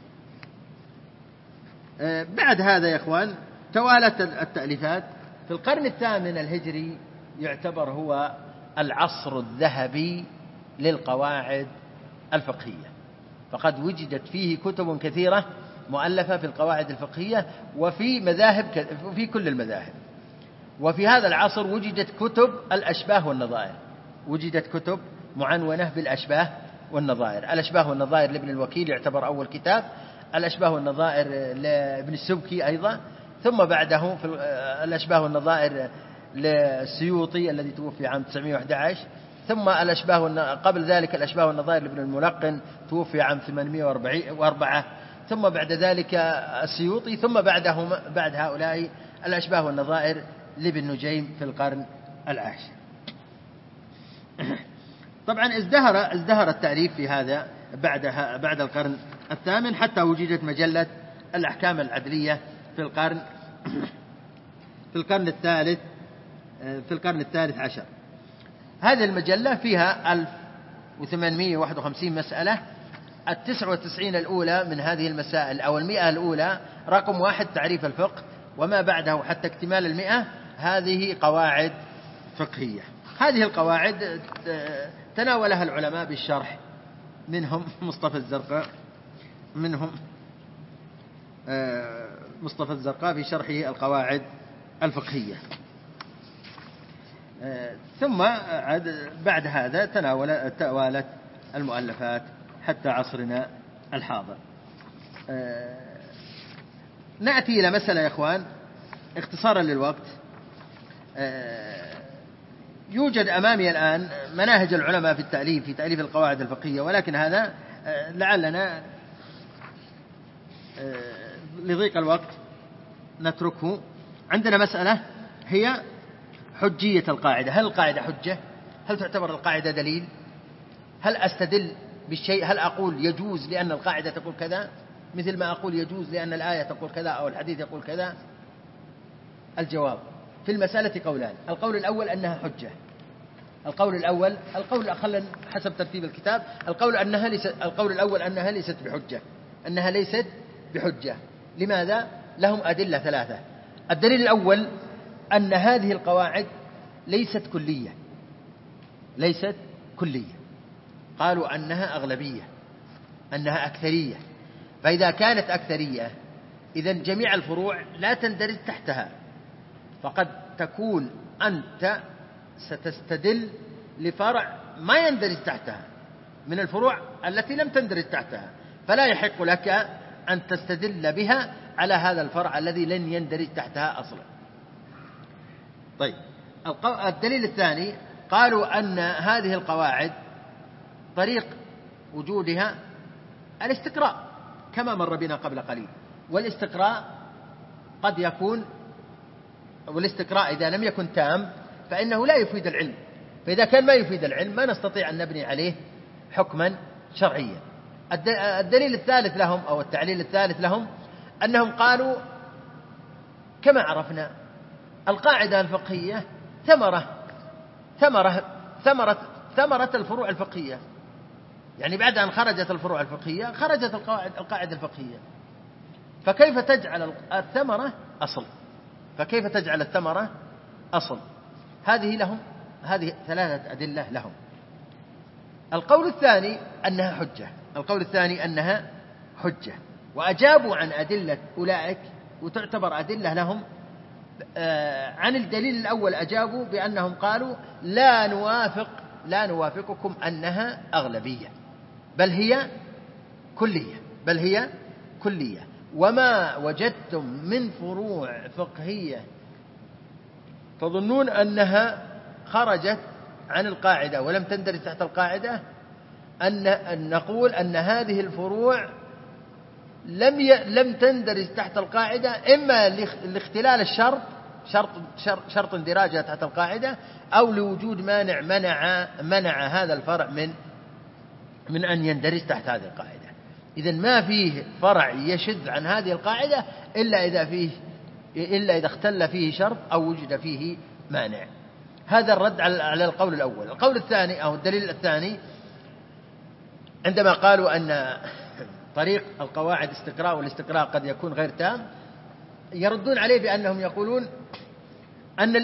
بعد هذا يا إخوان توالت التأليفات. في القرن الثامن الهجري يعتبر هو العصر الذهبي للقواعد الفقهية، فقد وجدت فيه كتب كثيرة مؤلفة في القواعد الفقهية وفي مذاهب، في كل المذاهب. وفي هذا العصر وجدت كتب الأشباه والنظائر، وجدت كتب معنونة بالأشباه والنظائر. الأشباه والنظائر لابن الوكيل يعتبر أول كتاب، الأشباه والنظائر لابن السبكي أيضا، ثم بعده في الأشباه والنظائر للسيوطي الذي توفي عام 911، ثم قبل ذلك الأشباه والنظائر لابن الملقن توفي عام 804، ثم بعد ذلك السيوطي، ثم بعد هؤلاء الأشباه والنظائر لابن نجيم في القرن العاشر. طبعا ازدهر التأليف في هذا بعد القرن الثامن، حتى وجدت مجلة الأحكام العدلية في القرن في القرن الثالث عشر. هذه المجلة فيها 1851 مسألة. 99 الأولى من هذه المسائل أو 100 الأولى رقم 1 تعريف الفقه، وما بعده حتى اكتمال 100 هذه قواعد فقهية. هذه القواعد تناولها العلماء بالشرح، منهم مصطفى الزرقاء في شرحه القواعد الفقهية. ثم بعد هذا توالت المؤلفات حتى عصرنا الحاضر. نأتي إلى مسألة يا إخوان اختصارا للوقت. يوجد أمامي الآن مناهج العلماء في تأليف القواعد الفقهية، ولكن هذا لعلنا لضيق الوقت نتركه. عندنا مسألة هي حجية القاعدة. هل القاعدة حجة؟ هل تعتبر القاعدة دليل؟ هل أستدل بالشيء؟ هل أقول يجوز لأن القاعدة تقول كذا، مثل ما أقول يجوز لأن الآية تقول كذا أو الحديث يقول كذا؟ الجواب في المسألة قولان. القول الأول أنها حجة. القول خلنا حسب ترتيب الكتاب. القول الأول أنها ليست بحجة. لماذا؟ لهم أدلة ثلاثة. الدليل الأول أن هذه القواعد ليست كلية. قالوا أنها أغلبية، أنها أكثرية. فإذا كانت أكثرية إذن جميع الفروع لا تندرج تحتها، فقد تكون أنت ستستدل لفرع ما يندرج تحتها من الفروع التي لم تندرج تحتها، فلا يحق لك أن تستدل بها على هذا الفرع الذي لن يندرج تحتها أصلا. طيب، الدليل الثاني قالوا أن هذه القواعد طريق وجودها الاستقراء كما مر بنا قبل قليل، والاستقراء قد يكون، والاستقراء إذا لم يكن تام فإنه لا يفيد العلم، فإذا كان ما يفيد العلم ما نستطيع أن نبني عليه حكما شرعيا. الدليل الثالث لهم أو التعليل الثالث لهم أنهم قالوا كما عرفنا القاعدة الفقهية ثمرة الفروع الفقهية، يعني بعد أن خرجت الفروع الفقهية خرجت القاعدة الفقهية، فكيف تجعل الثمرة أصل؟ هذه ثلاثة أدلة لهم. القول الثاني أنها حجة، وأجابوا عن أدلة أولئك وتعتبر أدلة لهم. عن الدليل الأول أجابوا بأنهم قالوا لا نوافقكم أنها أغلبية، بل هي كلية. وما وجدتم من فروع فقهية تظنون أنها خرجت عن القاعدة ولم تندرج تحت القاعدة، أن نقول أن هذه الفروع لم تندرج تحت القاعدة، إما لاختلال الشرط شرط اندراجها تحت القاعدة، أو لوجود مانع منع هذا الفرع من أن يندرج تحت هذه القاعدة. إذن ما فيه فرع يشذ عن هذه القاعدة إلا إذا اختل فيه شرط أو وجد فيه مانع. هذا الرد على القول الأول. القول الثاني أو الدليل الثاني عندما قالوا أن طريق القواعد استقراء، والاستقراء قد يكون غير تام، يردون عليه بأنهم يقولون أن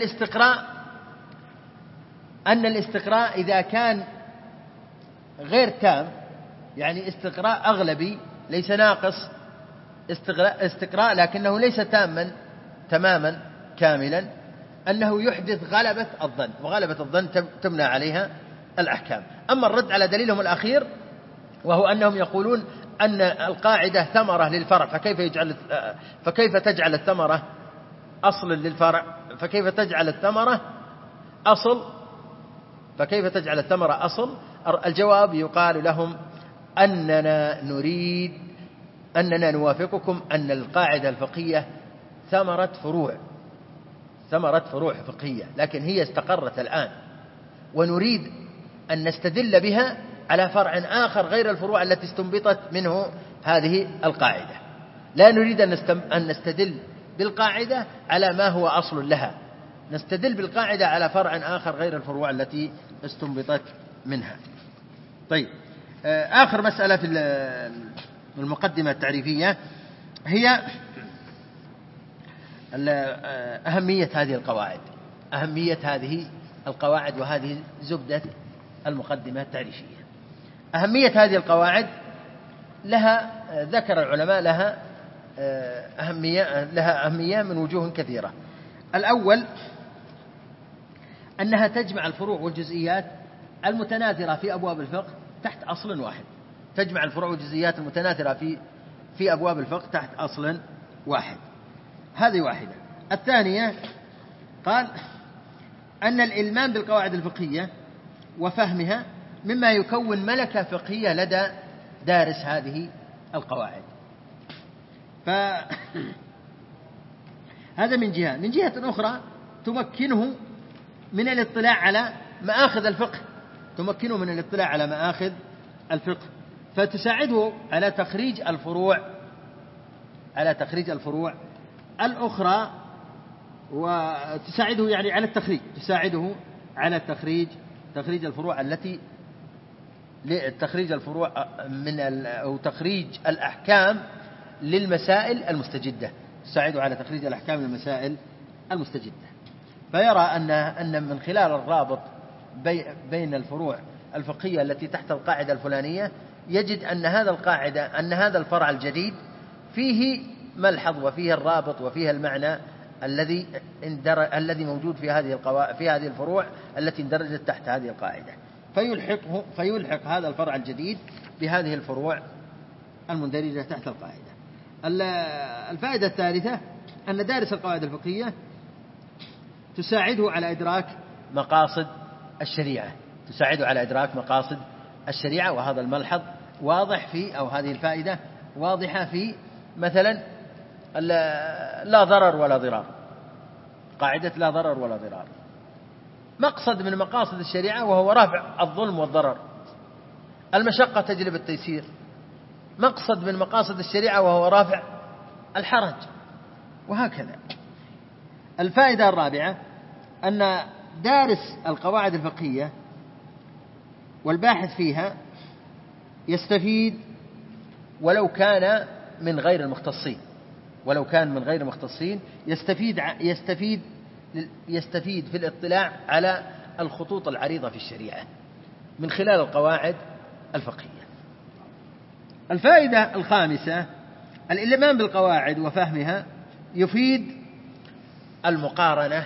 الاستقراء إذا كان غير تام، يعني استقراء أغلبي ليس ناقص استقراء لكنه ليس تماما كاملا، أنه يحدث غلبة الظن، وغلبة الظن تبنى عليها الأحكام. أما الرد على دليلهم الأخير وهو أنهم يقولون أن القاعدة ثمرة للفرع، فكيف تجعل الثمرة أصل للفرع؟ فكيف تجعل الثمرة أصل؟ الجواب يقال لهم أننا نوافقكم أن القاعدة الفقهية ثمرة فروع فقهية، لكن هي استقرت الآن، ونريد أن نستدل بها على فرع آخر غير الفروع التي استنبطت منه هذه القاعدة. لا نريد أن نستدل بالقاعدة على ما هو أصل لها، نستدل بالقاعدة على فرع آخر غير الفروع التي استنبطت منها. طيب، آخر مسألة في المقدمة التعريفية هي أهمية هذه القواعد، أهمية هذه القواعد، وهذه زبدة المقدمة التعريفية. أهمية هذه القواعد لها، ذكر العلماء لها أهمية من وجوه كثيرة. الأول أنها تجمع الفروع والجزئيات المتناثرة في أبواب الفقه تحت أصل واحد، تجمع الفروع والجزئيات المتناثرة في أبواب الفقه تحت أصل واحد، هذه واحدة. الثانية قال أن الإلمام بالقواعد الفقهية وفهمها مما يكون ملكة فقهية لدى دارس هذه القواعد. فهذا من جهة. من جهة أخرى تمكنه من الاطلاع على مآخذ الفقه، تمكنه من الاطلاع على مآخذ الفقه، فتساعده على تخريج الفروع الأخرى، وتساعده يعني على التخريج، تساعده على تخريج الفروع التي أو تخريج الأحكام للمسائل المستجدة، تساعده على تخريج الأحكام للمسائل المستجدة. فيرى أن من خلال الرابط بين الفروع الفقهية التي تحت القاعدة الفلانية يجد أن هذا الفرع الجديد فيه ملحظ وفيه الرابط وفيه المعنى الذي موجود في هذه الفروع التي اندرجت تحت هذه القاعدة، فيلحق هذا الفرع الجديد بهذه الفروع المندرجة تحت القاعدة. الفائدة الثالثة أن دارس القواعد الفقهية تساعده على إدراك مقاصد الشريعة، وهذا الملحظ واضح هذه الفائدة واضحة في مثلا لا ضرر ولا ضرار، قاعدة لا ضرر ولا ضرار، مقصد من مقاصد الشريعة وهو رفع الظلم والضرر. المشقة تجلب التيسير، مقصد من مقاصد الشريعة وهو رافع الحرج، وهكذا. الفائدة الرابعة أن دارس القواعد الفقهية والباحث فيها يستفيد ولو كان من غير المختصين، يستفيد في الاطلاع على الخطوط العريضة في الشريعة من خلال القواعد الفقهية. الفائدة الخامسة الإلمام بالقواعد وفهمها يفيد المقارنة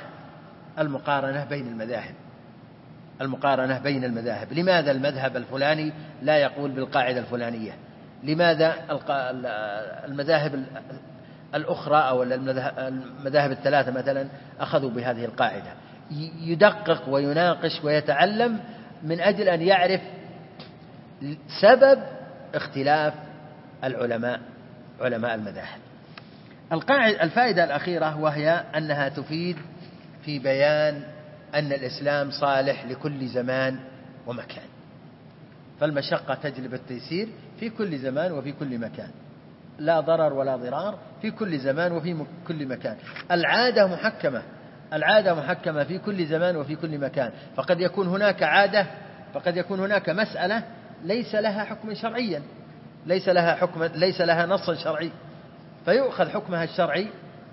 بين المذاهب. لماذا المذهب الفلاني لا يقول بالقاعدة الفلانية؟ لماذا المذاهب الأخرى أو المذاهب الثلاثة مثلا أخذوا بهذه القاعدة؟ يدقق ويناقش ويتعلم من أجل أن يعرف سبب اختلاف علماء المذاهب. الفائدة الأخيرة وهي أنها تفيد في بيان أن الإسلام صالح لكل زمان ومكان، فالمشقة تجلب التيسير في كل زمان وفي كل مكان، لا ضرر ولا ضرار في كل زمان وفي كل مكان. العادة محكمة في كل زمان وفي كل مكان، فقد يكون هناك عادة، فقد يكون هناك مسألة ليس لها حكم شرعيا، ليس لها نص شرعي، فيؤخذ حكمها الشرعي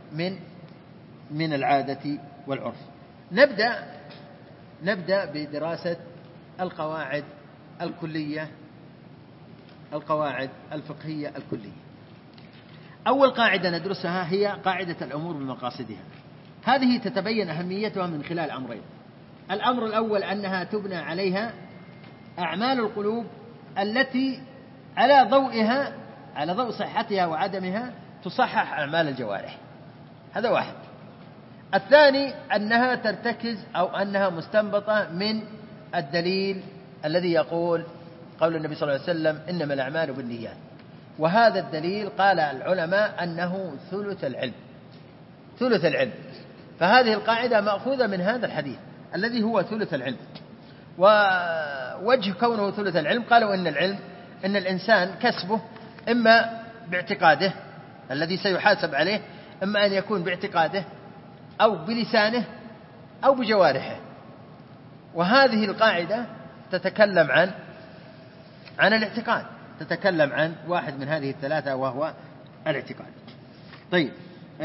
من العادة والعرف. نبدأ بدراسة القواعد الفقهية الكلية. أول قاعدة ندرسها هي قاعدة الأمور بمقاصدها. هذه تتبين أهميتها من خلال أمرين. الأمر الأول أنها تبنى عليها أعمال القلوب التي على ضوء صحتها وعدمها تصحح أعمال الجوارح، هذا واحد. الثاني أنها ترتكز أو أنها مستنبطة من الدليل الذي يقول قول النبي صلى الله عليه وسلم إنما الأعمال بالنيات، وهذا الدليل قال العلماء أنه ثلث العلم. فهذه القاعدة مأخوذة من هذا الحديث الذي هو ثلث العلم. ووجه كونه ثلث العلم قالوا إن الإنسان كسبه إما باعتقاده الذي سيحاسب عليه، إما أن يكون باعتقاده أو بلسانه أو بجوارحه. وهذه القاعدة تتكلم عن الاعتقاد، تتكلم عن واحد من هذه الثلاثة وهو الاعتقاد. طيب،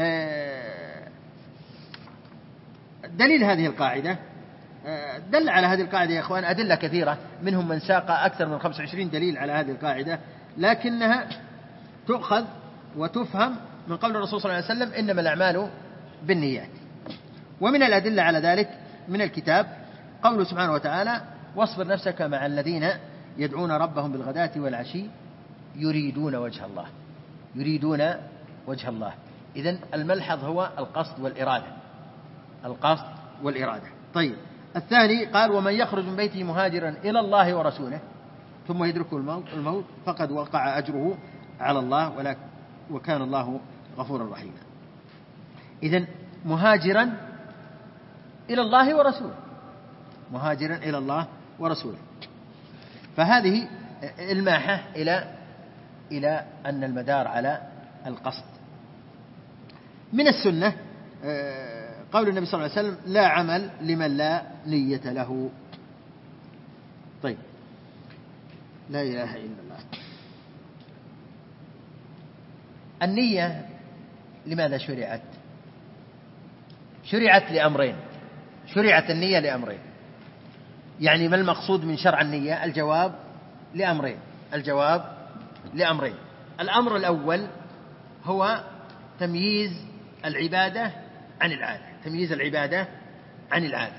دليل هذه القاعدة، دل على هذه القاعدة يا أخوان أدلة كثيرة، منهم من ساق أكثر من 25 دليل على هذه القاعدة، لكنها تؤخذ وتفهم من قول الرسول صلى الله عليه وسلم: إنما الأعمال بالنيات. ومن الأدلة على ذلك من الكتاب قوله سبحانه وتعالى: واصبر نفسك مع الذين يدعون ربهم بالغداة والعشي يريدون وجه الله. يريدون وجه الله. إذن الملحظ هو القصد والإرادة، القصد والإرادة. طيب، الثاني قال: ومن يخرج من بيته مهاجرا إلى الله ورسوله ثم يدركه الموت فقد وقع أجره على الله وكان الله غفورا رحيما. إذن مهاجرا إلى الله ورسوله، مهاجرا إلى الله ورسوله. فهذه الماحة إلى أن المدار على القصد. من السنة قول النبي صلى الله عليه وسلم: لا عمل لمن لا نية له. طيب، لا إله إلا الله. النية لماذا شرعت؟ شرعت لأمرين، شرعت النية لأمرين. يعني ما المقصود من شرع النية؟ الجواب لأمرين، الجواب لأمرين. الأمر الأول هو تمييز العبادة عن العادة، تمييز العبادة عن العادة.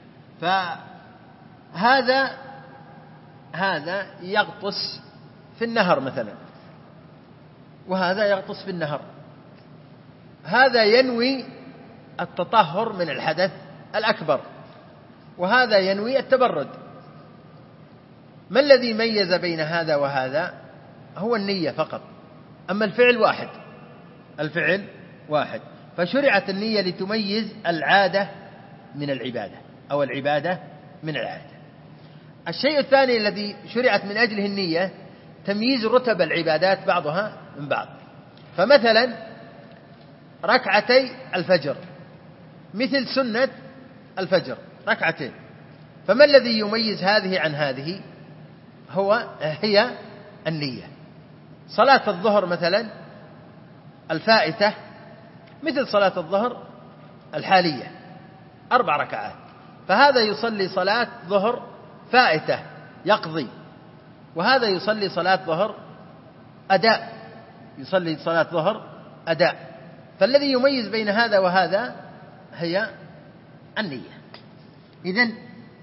فهذا يغطس في النهر مثلا، وهذا يغطس في النهر. هذا ينوي التطهر من الحدث الأكبر، وهذا ينوي التبرد. ما الذي ميز بين هذا وهذا؟ هو النية فقط. أما الفعل واحد، الفعل واحد. فشرعت النية لتميز العادة من العبادة، أو العبادة من العادة. الشيء الثاني الذي شرعت من أجله النية تمييز رتب العبادات بعضها من بعض. فمثلا ركعتي الفجر مثل سنة الفجر ركعتين، فما الذي يميز هذه عن هذه؟ هي النية. صلاة الظهر مثلا الفائتة مثل صلاة الظهر الحالية 4 ركعات، فهذا يصلي صلاة ظهر فائتة يقضي، وهذا يصلي صلاة ظهر أداء، يصلي صلاة ظهر أداء. فالذي يميز بين هذا وهذا هي النية. إذن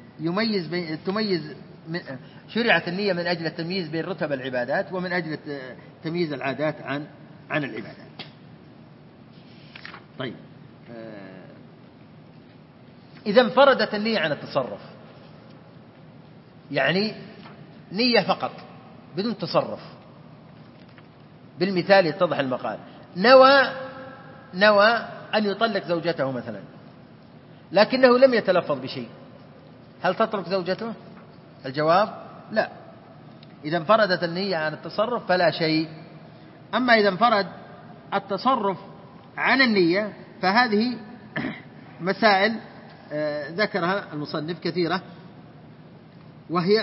شرعت النية من أجل التمييز بين رتب العبادات ومن أجل تمييز العادات عن العبادات. طيب، إذا انفردت النية عن التصرف، يعني نية فقط بدون تصرف. بالمثال يتضح المقال: نوى أن يطلق زوجته مثلا، لكنه لم يتلفظ بشيء، هل تترك زوجته؟ الجواب لا. إذا انفردت النية عن التصرف فلا شيء. أما إذا انفرد التصرف عن النية فهذه مسائل ذكرها المصنف كثيرة، وهي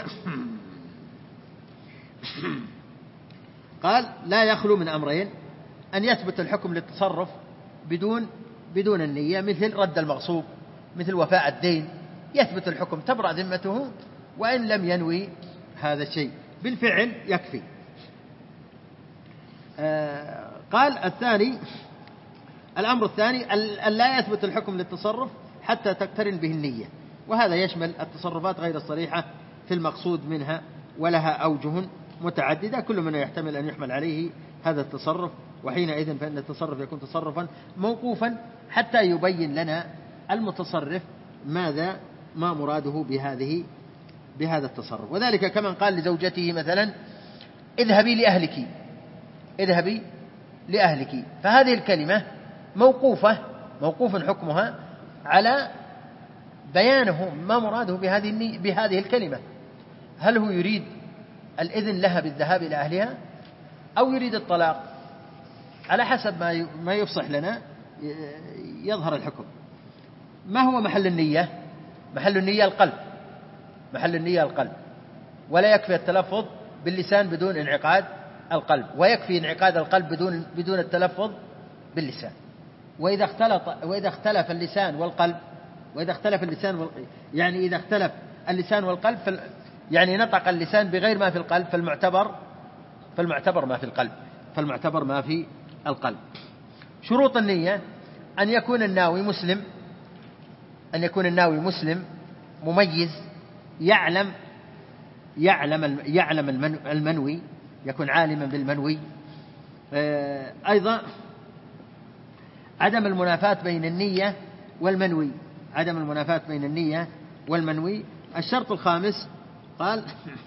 قال: لا يخلو من أمرين: أن يثبت الحكم للتصرف بدون النية، مثل رد المغصوب، مثل وفاء الدين، يثبت الحكم تبرأ ذمته وإن لم ينوي هذا الشيء، بالفعل يكفي. قال الأمر الثاني أن لا يثبت الحكم للتصرف حتى تقترن به النية، وهذا يشمل التصرفات غير الصريحة في المقصود منها، ولها أوجه متعددة كل منها يحتمل أن يحمل عليه هذا التصرف، وحينئذ فإن التصرف يكون تصرفا موقوفا حتى يبين لنا المتصرف ما مراده بهذا التصرف. وذلك كمن قال لزوجته مثلا: اذهبي لأهلك، فهذه الكلمة موقوف حكمها على بيانه ما مراده بهذه الكلمة. هل هو يريد الإذن لها بالذهاب إلى أهلها أو يريد الطلاق؟ على حسب ما يفصح لنا يظهر الحكم. ما هو محل النية؟ محل النية القلب، محل النية القلب، ولا يكفي التلفظ باللسان بدون انعقاد القلب، ويكفي انعقاد القلب بدون التلفظ باللسان. وإذا اختلف اللسان والقلب، يعني إذا اختلف اللسان والقلب يعني نطق اللسان بغير ما في القلب، فالمعتبر ما في القلب. شروط النية: أن يكون الناوي مسلم مميز، يعلم المنوي، يكون عالما بالمنوي. أيضا عدم المنافاة بين النية والمنوي. الشرط الخامس قال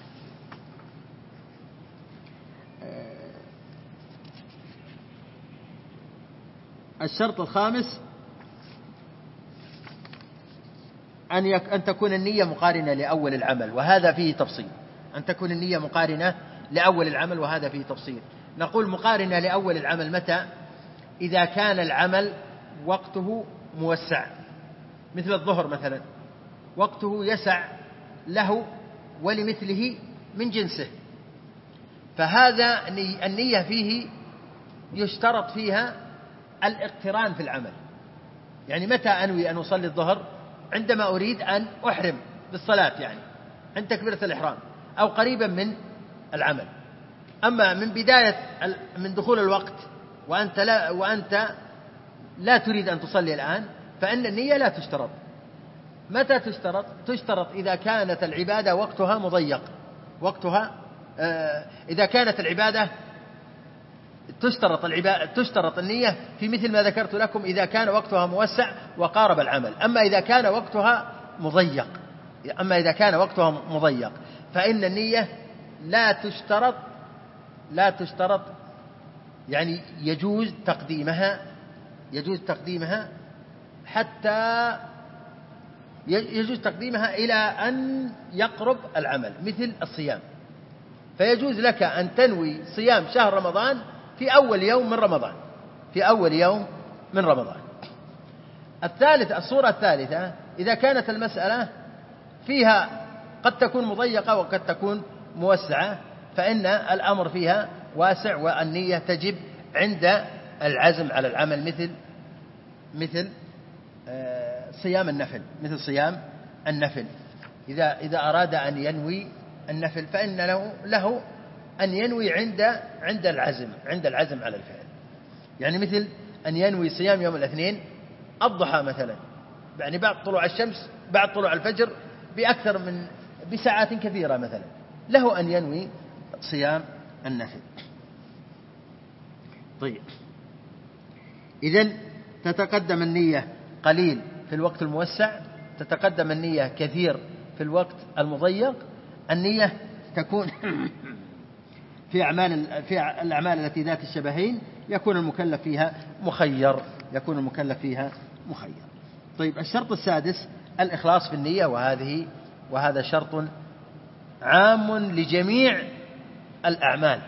الشرط الخامس أن تكون النية مقارنة لأول العمل، وهذا فيه تفصيل. أن تكون النية مقارنة لأول العمل، وهذا فيه تفصيل. نقول مقارنة لأول العمل متى؟ إذا كان العمل وقته موسع، مثل الظهر مثلا، وقته يسع له ولمثله من جنسه، فهذا النية فيه يشترط فيها الاقتران في العمل. يعني متى أنوي أن أصلي الظهر؟ عندما أريد أن أحرم بالصلاة، يعني عند تكبيرة الإحرام أو قريبا من العمل. أما من دخول الوقت وأنت لا تريد أن تصلي الآن، فإن النية لا تشترط. متى تشترط؟ تشترط إذا كانت العبادة وقتها مضيق، إذا كانت العبادة تشترط النية في مثل ما ذكرت لكم، إذا كان وقتها موسع وقارب العمل. أما إذا كان وقتها مضيق فإن النية لا تشترط، يعني يجوز إلى أن يقرب العمل، مثل الصيام، فيجوز لك أن تنوي صيام شهر رمضان في أول يوم من رمضان. الصورة الثالثة: إذا كانت المسألة فيها قد تكون مضيقة وقد تكون موسعة، فإن الأمر فيها واسع، والنية تجب عند العزم على العمل، مثل صيام النفل. إذا أراد أن ينوي النفل فإن له أن ينوي عند العزم على الفعل. يعني مثل أن ينوي صيام يوم الاثنين الضحى مثلا، يعني بعد طلوع الشمس، بعد طلوع الفجر بساعات كثيرة مثلا، له أن ينوي صيام النفل. طيب، إذن تتقدم النية قليل في الوقت الموسع، تتقدم النية كثير في الوقت المضيق. النية تكون في الأعمال التي ذات الشبهين يكون المكلف فيها مخير. طيب، الشرط السادس الإخلاص في النية، وهذا شرط عام لجميع الأعمال.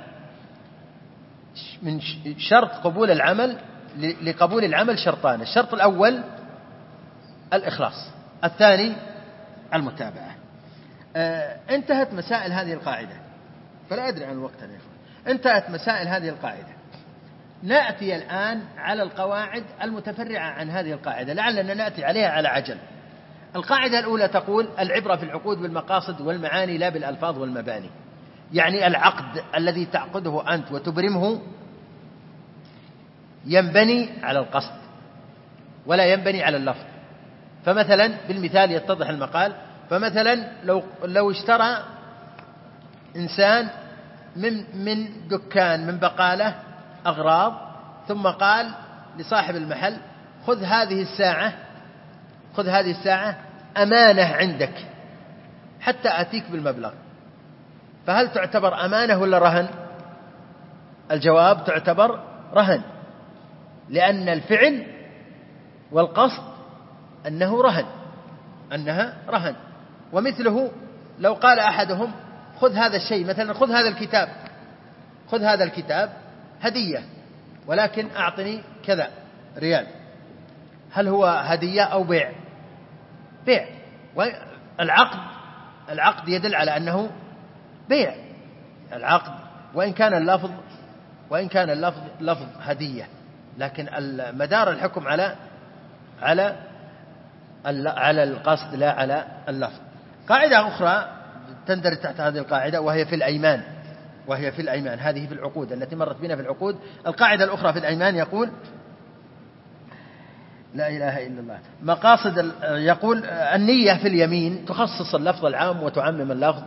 من شرط قبول العمل، لقبول العمل شرطان: الشرط الأول الإخلاص، الثاني المتابعة. انتهت مسائل هذه القاعدة، فلا أدري عن الوقت يا إخوان. انتهت مسائل هذه القاعدة. نأتي الآن على القواعد المتفرعة عن هذه القاعدة، لعلنا نأتي عليها على عجل. القاعدة الأولى تقول: العبرة في العقود بالمقاصد والمعاني لا بالألفاظ والمباني. يعني العقد الذي تعقده أنت وتبرمه ينبني على القصد ولا ينبني على اللفظ. فمثلا بالمثال يتضح المقال. فمثلا لو اشترى إنسان من دكان، من بقالة، أغراض، ثم قال لصاحب المحل: خذ هذه الساعة أمانة عندك حتى أتيك بالمبلغ. فهل تعتبر أمانة ولا رهن؟ الجواب: تعتبر رهن، لأن الفعل والقصد أنها رهن. ومثله لو قال أحدهم: خذ هذا الشيء، مثلا خذ هذا الكتاب هدية، ولكن أعطني كذا ريال. هل هو هدية أو بيع؟ بيع. العقد يدل على أنه بيع. العقد وإن كان اللفظ لفظ هدية، لكن مدار الحكم على القصد لا على اللفظ. قاعدة أخرى تندرج تحت هذه القاعدة وهي في الأيمان، هذه في العقود التي مرت بنا في العقود. القاعدة الأخرى في الأيمان يقول لا إله إلا الله يقول النية في اليمين تخصص اللفظ العام وتعمم اللفظ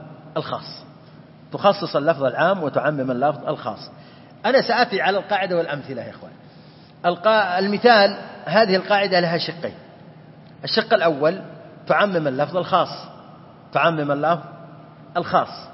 الخاص. أنا سأتي على القاعدة والأمثلة يا إخوان. المثال، هذه القاعدة لها شقين. الشق الأول تعمم اللفظ الخاص.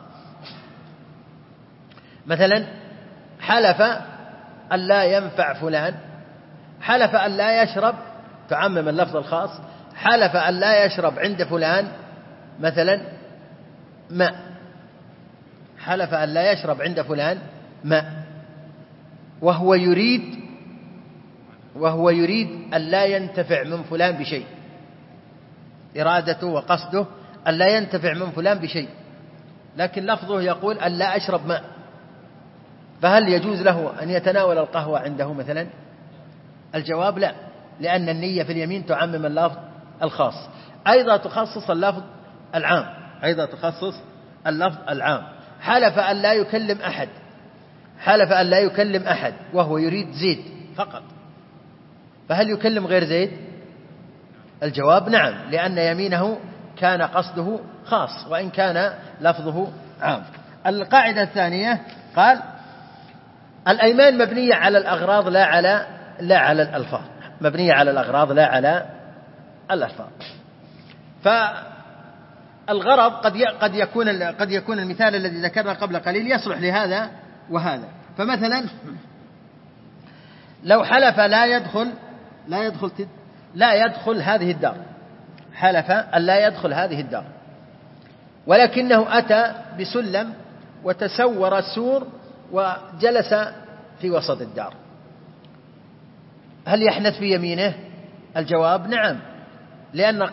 مثلا حلف أن لا ينفع فلان، حلف أن لا يشرب، تعمم اللفظ الخاص. حلف أن لا يشرب عند فلان مثلا ماء، حلف أن لا يشرب عند فلان ماء، وهو يريد أن لا ينتفع من فلان بشيء، إرادته وقصده أن لا ينتفع من فلان بشيء، لكن لفظه يقول أن لا أشرب ماء. فهل يجوز له أن يتناول القهوة عنده مثلا؟ الجواب لا، لأن النية في اليمين تعمم اللفظ الخاص. أيضا تخصص اللفظ العام. حلف أن لا يكلم أحد، وهو يريد زيد فقط، فهل يكلم غير زيد؟ الجواب نعم، لأن يمينه كان قصده خاص وإن كان لفظه عام. القاعدة الثانية قال الأيمان مبنية على الأغراض لا على الألفاظ، فالغرض قد يكون المثال الذي ذكرنا قبل قليل يصلح لهذا وهذا. فمثلا لو حلف لا يدخل هذه الدار، حلف أن لا يدخل هذه الدار، ولكنه أتى بسلم وتسور السور وجلس في وسط الدار، هل يحنث في يمينه؟ الجواب نعم، لأن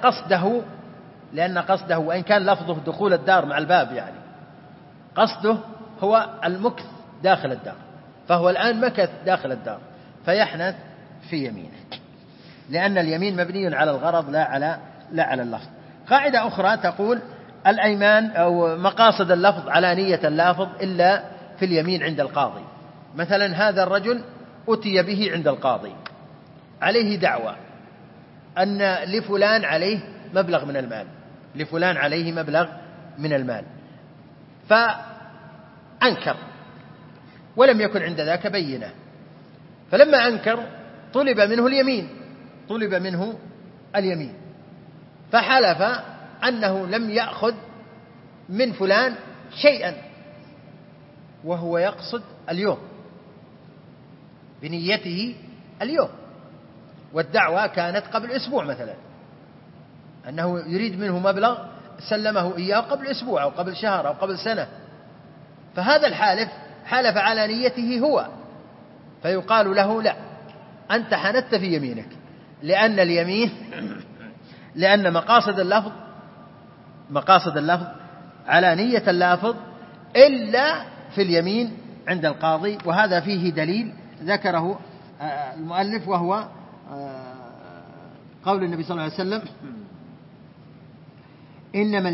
قصده وإن كان لفظه دخول الدار مع الباب، يعني قصده هو المكث داخل الدار، فهو الآن مكث داخل الدار، فيحنث في يمينه، لأن اليمين مبني على الغرض لا على اللفظ. قاعدة أخرى تقول الأيمان أو مقاصد اللفظ على نية اللافظ إلا في اليمين عند القاضي. مثلا هذا الرجل أتي به عند القاضي، عليه دعوى أن لفلان عليه مبلغ من المال، فأنكر ولم يكن عند ذاك بينة، فلما أنكر طلب منه اليمين، فحلف أنه لم يأخذ من فلان شيئا، وهو يقصد اليوم بنيته اليوم، والدعوة كانت قبل أسبوع مثلا، أنه يريد منه مبلغ سلمه إياه قبل أسبوع أو قبل شهر أو قبل سنة، فهذا الحالف حلف على نيته هو، فيقال له لا، أنت حنثت في يمينك، لأن مقاصد اللفظ على نية اللافظ إلا في اليمين عند القاضي. وهذا فيه دليل ذكره المؤلف، وهو قول النبي صلى الله عليه وسلم إنما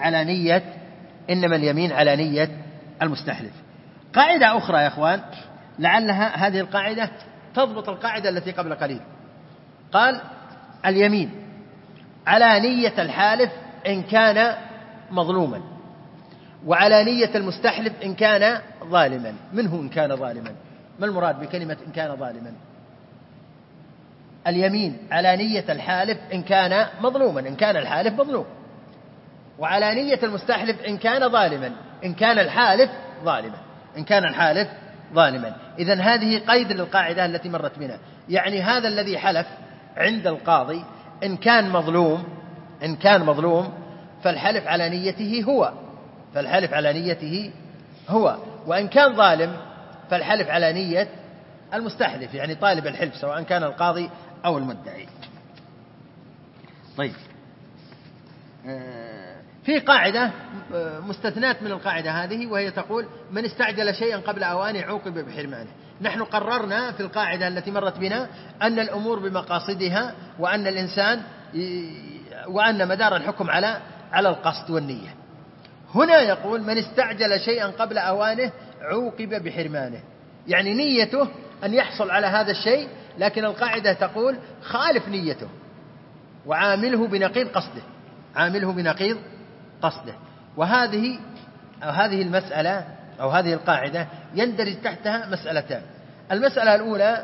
اليمين على نية المستحلف. قاعدة أخرى يا أخوان لعلها هذه القاعدة تضبط القاعدة التي قبل قليل، قال اليمين على نية الحالف إن كان مظلوما، وعلى نية المستحلف إن كان ظالما. منه إن كان ظالما؟ ما المراد بكلمة إن كان ظالما؟ اليمين على نية الحالف إن كان مظلوما، إن كان الحالف مظلوم، وعلى نية المستحلف إن كان ظالما، إن كان الحالف ظالما. إذن هذه قيد للقاعدة التي مرت بنا، يعني هذا الذي حلف عند القاضي إن كان مظلوم فالحلف على نيته هو، وإن كان ظالم فالحلف على نية المستحلف، يعني طالب الحلف، سواء كان القاضي أو المدعي. طيب، في قاعدة مستثنات من القاعدة هذه، وهي تقول: من استعجل شيئا قبل أوانه عوقب بحرمانه. نحن قررنا في القاعدة التي مرت بنا أن الأمور بمقاصدها، وأن الإنسان وأن مدار الحكم على القصد والنية. هنا يقول: من استعجل شيئا قبل أوانه عوقب بحرمانه، يعني نيته أن يحصل على هذا الشيء، لكن القاعدة تقول: خالف نيته وعامله بنقيض قصده، عامله بنقيض قصده. وهذه المسألة أو هذه القاعدة يندرج تحتها مسألتان. المسألة الأولى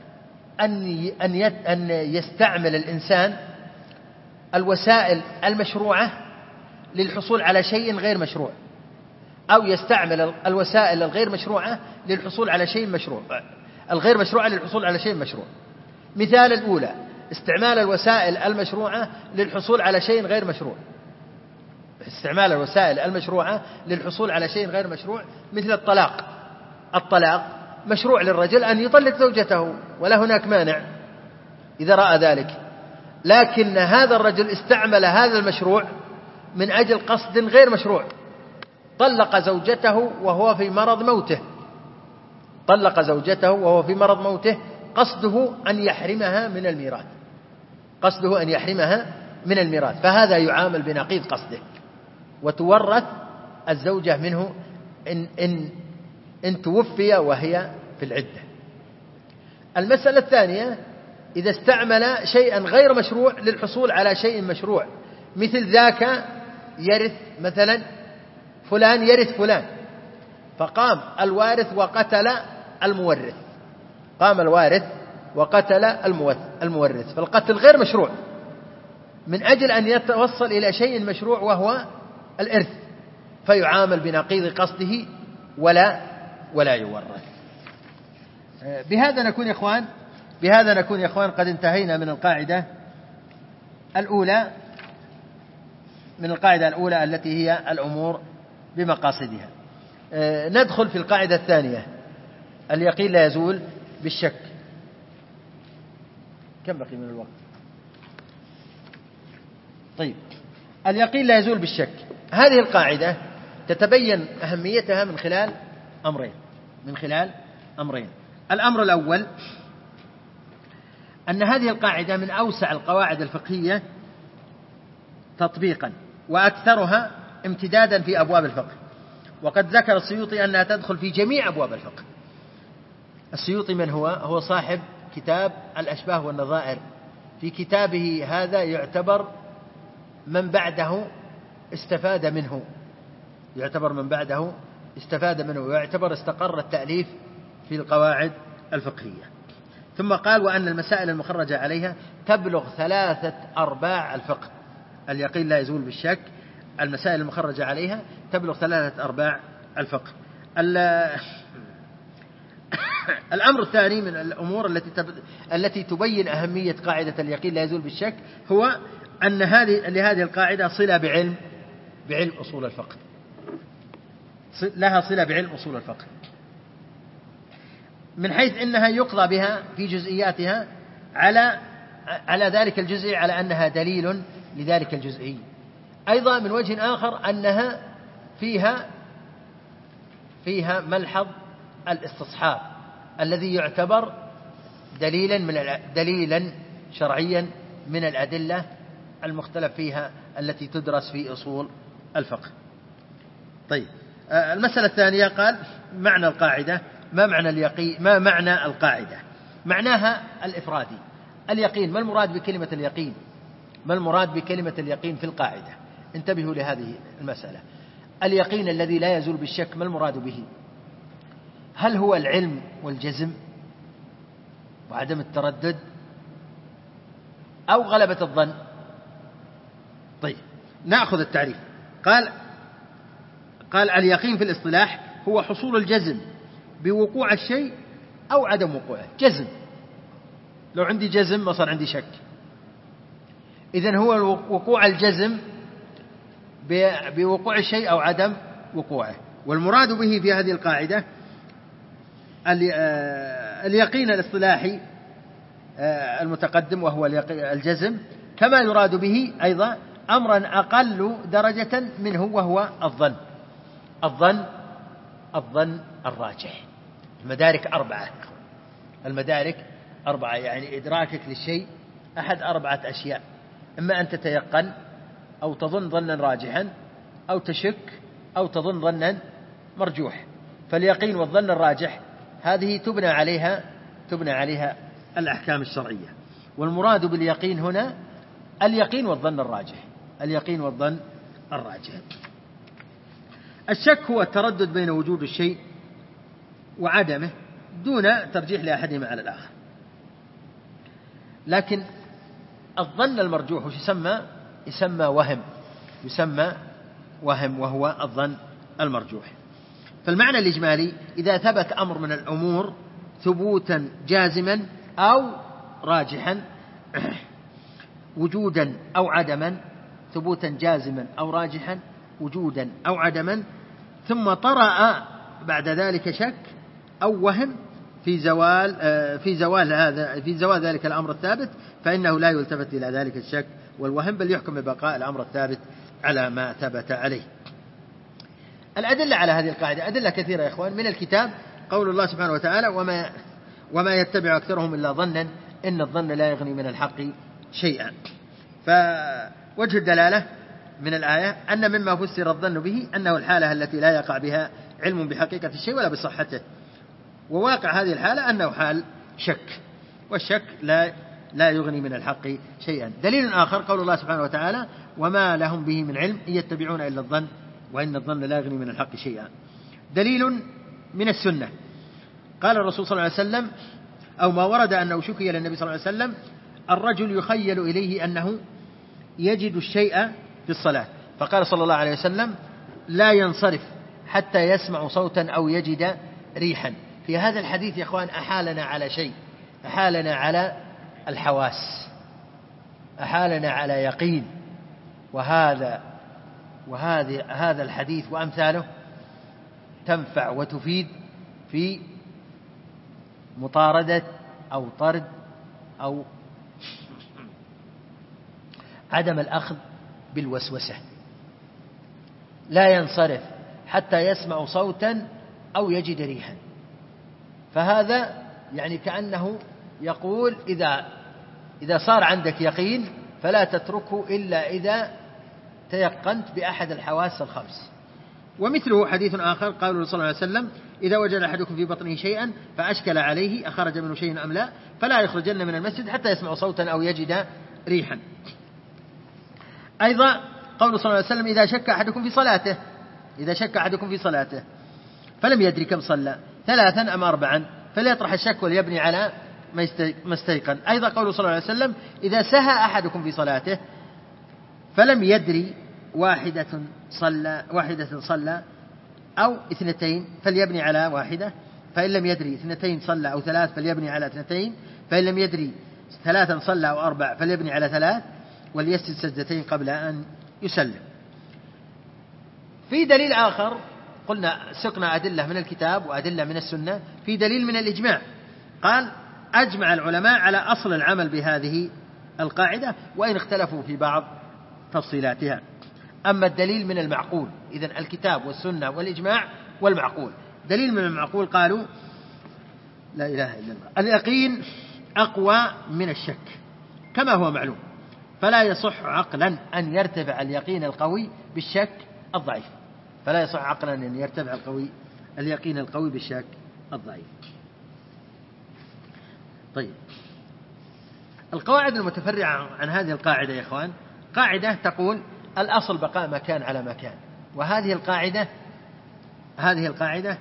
أن يستعمل الإنسان الوسائل المشروعة للحصول على شيء غير مشروع، أو يستعمل الوسائل الغير مشروعة للحصول على شيء مشروع، الغير مشروعة للحصول على شيء مشروع. مثال الأولى: استعمال الوسائل المشروعة للحصول على شيء غير مشروع. استعمال الوسائل المشروعة للحصول على شيء غير مشروع مثل الطلاق. الطلاق مشروع للرجل أن يطلق زوجته، ولا هناك مانع إذا رأى ذلك، لكن هذا الرجل استعمل هذا المشروع من أجل قصد غير مشروع. طلق زوجته وهو في مرض موته، طلق زوجته وهو في مرض موته، قصده أن يحرمها من الميراث، قصده أن يحرمها من الميراث، فهذا يعامل بنقيض قصده، وتورث الزوجة منه إن توفي وهي في العدة. المسألة الثانية: إذا استعمل شيئا غير مشروع للحصول على شيء مشروع، مثل ذاك يرث، مثلا فلان يرث فلان، فقام الوارث وقتل المورث، قام الوارث وقتل المورث، فالقتل غير مشروع من أجل أن يتوصل إلى شيء مشروع وهو الإرث، فيعامل بنقيض قصده ولا يورث. بهذا نكون يا إخوان قد انتهينا من القاعدة الأولى، التي هي الأمور بمقاصدها. ندخل في القاعدة الثانية: اليقين لا يزول بالشك. كم بقي من الوقت؟ طيب، اليقين لا يزول بالشك. هذه القاعدة تتبين أهميتها من خلال أمرين. الأمر الأول: أن هذه القاعدة من أوسع القواعد الفقهية تطبيقا، وأكثرها امتدادا في أبواب الفقه، وقد ذكر السيوطي أنها تدخل في جميع أبواب الفقه. السيوطي من هو صاحب كتاب الأشباه والنظائر. في كتابه هذا يعتبر من بعده استفاد منه، ويعتبر استقر التأليف في القواعد الفقهية. ثم قال: وأن المسائل المخرجة عليها تبلغ 3/4 الفقه. اليقين لا يزول بالشك، المسائل المخرجة عليها تبلغ 3/4 الفقه. الأمر الثاني من الأمور التي تبين أهمية قاعدة اليقين لا يزول بالشك هو أن لهذه القاعدة صلة بعلم أصول الفقه، لها صلة بعلم أصول الفقه، من حيث أنها يقضى بها في جزئياتها على ذلك الجزئي على أنها دليل لذلك الجزئي. أيضا من وجه آخر أنها فيها ملحظ الاستصحاب الذي يعتبر دليلا شرعيا من الأدلة المختلف فيها التي تدرس في أصول الفقه. طيب، المسألة الثانية قال: معنى القاعدة. ما معنى القاعدة؟ معناها الإفرادي. اليقين، ما المراد بكلمة اليقين؟ ما المراد بكلمة اليقين في القاعدة؟ انتبهوا لهذه المسألة. اليقين الذي لا يزول بالشك، ما المراد به؟ هل هو العلم والجزم وعدم التردد، أو غلبة الظن؟ طيب، نأخذ التعريف. قال اليقين في الاصطلاح هو حصول الجزم بوقوع الشيء أو عدم وقوعه. جزم، لو عندي جزم ما صار عندي شك، إذن هو وقوع الجزم بوقوع الشيء أو عدم وقوعه. والمراد به في هذه القاعدة اليقين الاصطلاحي المتقدم، وهو الجزم، كما يراد به أيضا أمرا أقل درجة منه وهو الظن الراجح. المدارك أربعة، يعني إدراكك للشيء أحد 4 أشياء: إما أن تتيقن، أو تظن ظنا راجحا، أو تشك، أو تظن ظنا مرجوح. فاليقين والظن الراجح هذه تبنى عليها الأحكام الشرعية. والمراد باليقين هنا اليقين والظن الراجح. الشك هو التردد بين وجود الشيء وعدمه دون ترجيح لأحدهما على الآخر. لكن الظن المرجوح يسمى وهم وهو الظن المرجوح. فالمعنى الإجمالي: إذا ثبت أمر من الأمور ثبوتا جازما أو راجحا وجودا أو عدما، ثبوتا جازما أو راجحا وجودا أو عدما، ثم طرأ بعد ذلك شك أو وهم في زوال ذلك الأمر الثابت، فإنه لا يلتفت إلى ذلك الشك والوهم، بل يحكم ببقاء الأمر الثابت على ما ثبت عليه. الأدلة على هذه القاعدة أدلة كثيرة يا إخوان. من الكتاب قول الله سبحانه وتعالى: وما يتبع أكثرهم إلا ظنا إن الظن لا يغني من الحق شيئا. فوجه الدلالة من الآية أن مما فسر الظن به أنه الحالة التي لا يقع بها علم بحقيقة الشيء ولا بصحته، وواقع هذه الحالة أنه حال شك، والشك لا يغني من الحق شيئا. دليل آخر قول الله سبحانه وتعالى: وما لهم به من علم إن يتبعون إلا الظن وإن الظن لا يغني من الحق شيئا. دليل من السنة قال الرسول صلى الله عليه وسلم، أو ما ورد أنه شكي للنبي صلى الله عليه وسلم: الرجل يخيل إليه أنه يجد الشيء في الصلاة، فقال صلى الله عليه وسلم: لا ينصرف حتى يسمع صوتا أو يجد ريحا. في هذا الحديث يا أخوان أحالنا على شيء، أحالنا على الحواس، أحالنا على يقين. هذا الحديث وأمثاله تنفع وتفيد في مطاردة أو طرد أو عدم الأخذ بالوسوسة. لا ينصرف حتى يسمع صوتا أو يجد ريحا. فهذا يعني كأنه يقول إذا صار عندك يقين فلا تتركه إلا إذا تيقنت بأحد الحواس الخمس. ومثله حديث آخر قال صلى الله عليه وسلم: إذا وجد أحدكم في بطنه شيئا فأشكل عليه أخرج منه شيء أم لا فلا يخرجن من المسجد حتى يسمع صوتا أو يجد ريحا. أيضا قول صلى الله عليه وسلم: إذا شك أحدكم في صلاته فلم يدري كم صلى 3 أم 4 فليطرح الشك وليبني على ما استيقن. أيضا قول صلى الله عليه وسلم: إذا سهى أحدكم في صلاته فلم يدري واحدة صلى أو 2 فليبني على 1، فإن لم يدري 2 صلى أو 3 فليبني على 2، فإن لم يدري 3 صلى أو 4 فليبني على 3، وليسجد سجدتين قبل أن يسلم. في دليل آخر قلنا سقنا أدلة من الكتاب وأدلة من السنة، في دليل من الإجماع. قال: أجمع العلماء على أصل العمل بهذه القاعدة وإن اختلفوا في بعض تفصيلاتها. أما الدليل من المعقول، إذن الكتاب والسنة والإجماع والمعقول. دليل من المعقول قالوا: لا إله إلا الله، اليقين أقوى من الشك كما هو معلوم، فلا يصح عقلا أن يرتفع اليقين القوي بالشك الضعيف. فلا يصح عقلا أن يرتفع اليقين القوي بالشك الضعيف. طيب، القواعد المتفرعة عن هذه القاعدة يا إخوان، قاعدة تقول: الأصل بقاء مكان على مكان. وهذه القاعدة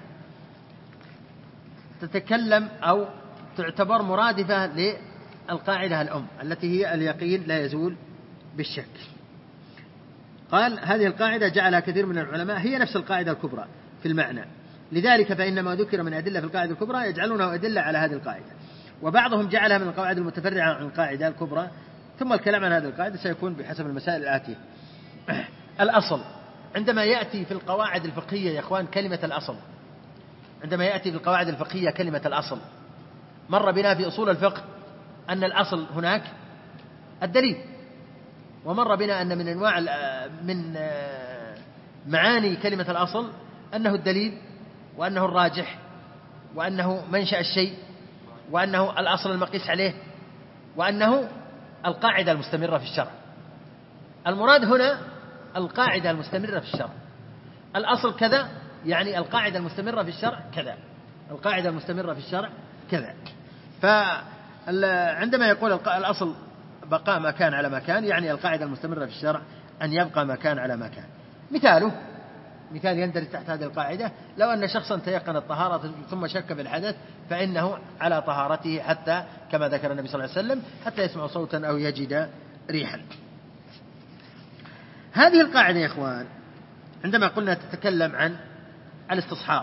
تتكلم أو تعتبر مرادفة للقاعدة الأم التي هي اليقين لا يزول بالشك. قال: هذه القاعدة جعلها كثير من العلماء هي نفس القاعدة الكبرى في المعنى، لذلك فإن ما ذكر من أدلة في القاعدة الكبرى يجعلونه أدلة على هذه القاعدة، وبعضهم جعلها من القواعد المتفرعة عن القاعدة الكبرى. ثم الكلام عن هذه القاعدة سيكون بحسب المسائل الآتية. الأصل، عندما يأتي في القواعد الفقهية يا إخوان كلمة الأصل، عندما يأتي في القواعد الفقهية كلمة الأصل، مر بنا في أصول الفقه أن الأصل هناك الدليل، ومر بنا أن من أنواع من معاني كلمة الأصل أنه الدليل، وأنه الراجح، وأنه منشأ الشيء، وأنه الأصل المقيس عليه، وأنه القاعدة المستمرة في الشرع. المراد هنا القاعدة المستمرة في الشرع. الأصل كذا يعني القاعدة المستمرة في الشرع كذا، القاعدة المستمرة في الشرع كذا. فعندما يقول الأصل بقاء ما كان على ما كان، يعني القاعدة المستمرة في الشرع أن يبقى ما كان على ما كان. مثال يندرج تحت هذه القاعدة: لو أن شخصا تيقن الطهارة ثم شك في الحدث فإنه على طهارته حتى، كما ذكر النبي صلى الله عليه وسلم، حتى يسمع صوتا أو يجد ريحا. هذه القاعدة يا إخوان عندما قلنا تتكلم عن الاستصحاب،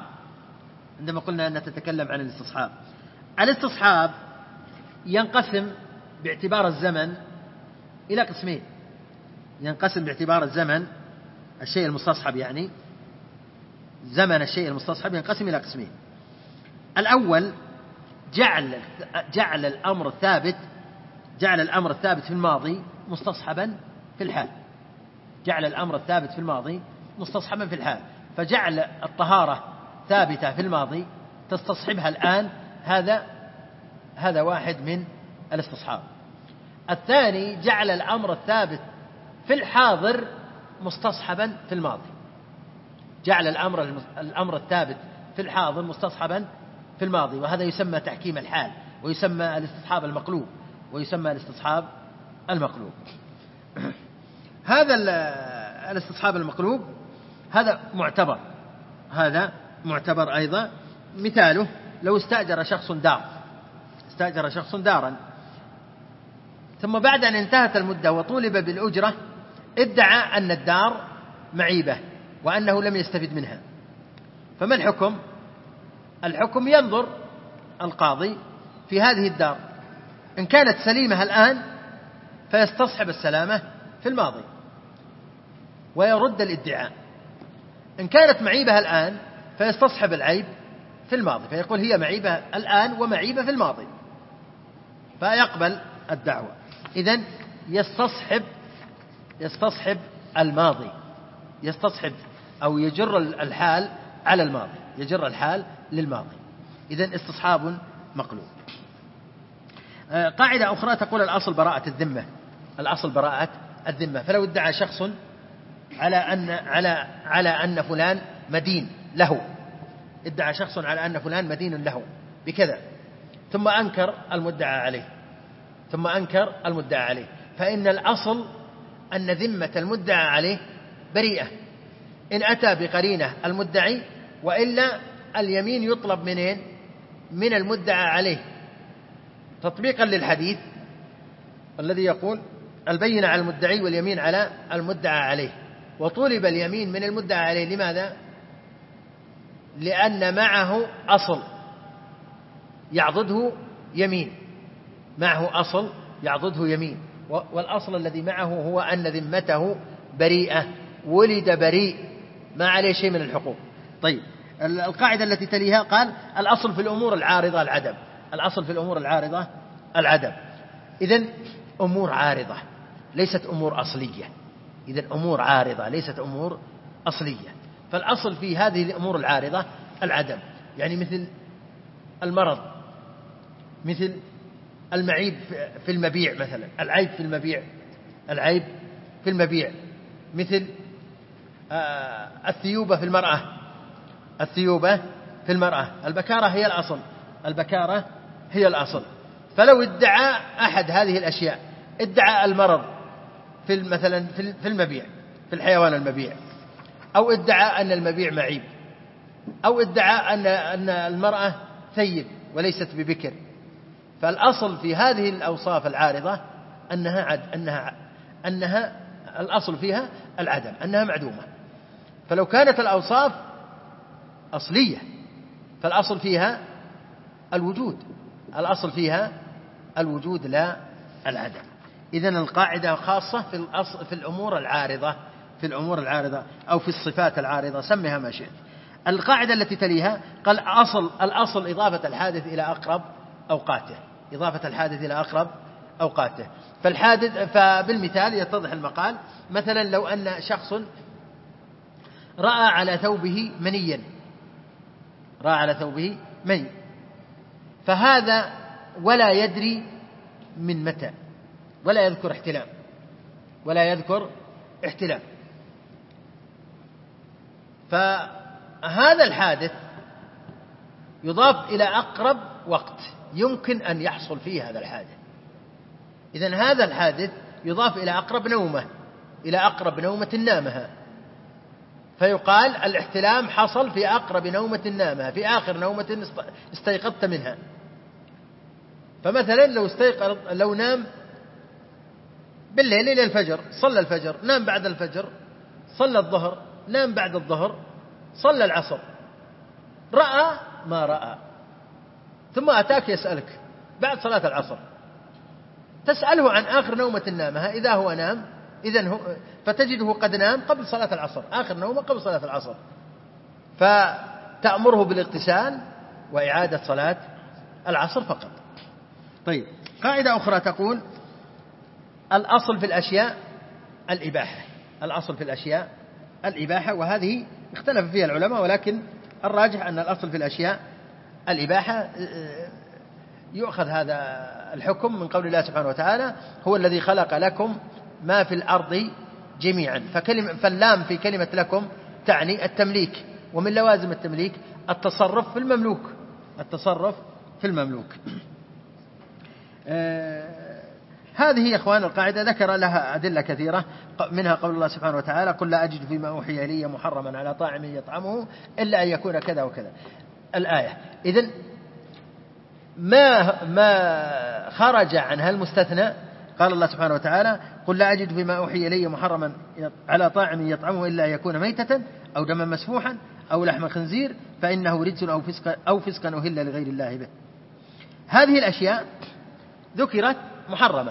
الاستصحاب ينقسم باعتبار الزمن إلى قسمين. ينقسم باعتبار الزمن، الشيء المستصحب يعني زمن الشيء المستصحب ينقسم إلى قسمين. الأول جعل الأمر الثابت في الماضي مستصحبا في الحال. جعل الأمر الثابت في الماضي مستصحبا في الحال، فجعل الطهارة ثابتة في الماضي تستصحبها الآن، هذا واحد من الاستصحاب. الثاني جعل الأمر الثابت في الحاضر مستصحبا في الماضي. جعل الأمر الثابت في الحاضر مستصحبا في الماضي، وهذا يسمى تحكيم الحال، ويسمى الاستصحاب المقلوب. هذا الاستصحاب المقلوب هذا معتبر أيضا. مثاله: لو استأجر شخص دارا ثم بعد أن انتهت المدة وطولب بالأجرة ادعى أن الدار معيبة وأنه لم يستفد منها، فما الحكم؟ الحكم ينظر القاضي في هذه الدار، إن كانت سليمة الآن فيستصحب السلامة في الماضي ويرد الادعاء، إن كانت معيبة الآن فيستصحب العيب في الماضي، فيقول هي معيبة الآن ومعيبة في الماضي، فيقبل الدعوة. إذن يستصحب الماضي، يستصحب أو يجر الحال على الماضي، يجر الحال للماضي. إذن استصحاب مقلوب. قاعدة أخرى تقول الأصل براءة الذمة. فلو ادعى شخص على أن فلان مدين له، ادعى شخص على أن فلان مدين له بكذا، ثم أنكر المدعى عليه، فإن الأصل أن ذمة المدعى عليه بريئة إن أتى بقرينة المدعي، وإلا اليمين يطلب منين؟ من المدعى عليه، تطبيقا للحديث الذي يقول البينة على المدعي واليمين على المدعى عليه. وطلب اليمين من المدعى عليه لماذا؟ لأن معه أصل يعضده يمين، والأصل الذي معه هو أن ذمته بريئة، ولد بريء، ما عليه شيء من الحقوق. طيب، القاعدة التي تليها قال الأصل في الأمور العارضة العدم. إذن أمور عارضة ليست أمور أصلية، أمور عارضة ليست أمور أصلية. فالأصل في هذه الأمور العارضة العدم، يعني مثل المرض، مثل المعيب في المبيع، مثلا العيب في المبيع، مثل الثيوبة في المرأة، البكارة هي الأصل. فلو ادعى أحد هذه الأشياء، ادعى المرض مثلا في المبيع، في الحيوان المبيع، أو ادعى أن المبيع معيب، أو ادعى أن المرأة ثيب وليست ببكر، فالأصل في هذه الأوصاف العارضة أنها الأصل فيها العدم، أنها معدومة. فلو كانت الأوصاف أصلية فالأصل فيها الوجود لا العدم. إذن القاعدة خاصة في الأمور العارضة أو في الصفات العارضة، سمها ما شئت. القاعدة التي تليها قال الأصل إضافة الحادث إلى أقرب أوقاته. فبالمثال يتضح المقال. مثلا لو أن شخص رأى على ثوبه منيا، رأى على ثوبه مني، فهذا ولا يدري من متى، ولا يذكر احتلام، ولا يذكر احتلام. فهذا الحادث يضاف إلى أقرب وقت يمكن أن يحصل فيه هذا الحادث. إذن هذا الحادث يضاف إلى أقرب نومة، إلى أقرب نومة نامها، فيقال الاحتلام حصل في أقرب نومة نامها، في آخر نومة استيقظت منها. فمثلا لو نام بالليل إلى الفجر، صلى الفجر، نام بعد الفجر، صلى الظهر، نام بعد الظهر، صلى العصر، رأى ما رأى، ثم أتاك يسألك بعد صلاة العصر، تسأله عن آخر نومة نامها، إذا هو نام فتجده قد نام قبل صلاة العصر، آخر نومة قبل صلاة العصر، فتأمره بالاغتسال وإعادة صلاة العصر فقط. طيب، قاعدة أخرى تقول الأصل في الأشياء الإباحة، الأصل في الأشياء الإباحة، وهذه اختلف فيها العلماء، ولكن الراجح أن الأصل في الأشياء الإباحة. يؤخذ هذا الحكم من قول الله سبحانه وتعالى: هو الذي خلق لكم ما في الأرض جميعا. فاللام في كلمة لكم تعني التمليك، ومن لوازم التمليك التصرف في المملوك، التصرف في المملوك. هذه يا إخوان القاعدة ذكر لها أدلة كثيرة، منها قول الله سبحانه وتعالى: قل لا أجد فيما أوحي إلي محرما على طاعم يطعمه إلا أن يكون كذا وكذا، الآية. إذن ما خرج عنها المستثنى. قال الله سبحانه وتعالى: قل لا أجد فيما أوحي إلي محرما على طاعم يطعمه إلا أن يكون ميتة أو دما مسفوحا أو لحم خنزير فإنه رجس أو فسقا أهل لغير الله به. هذه الأشياء ذكرت محرمة،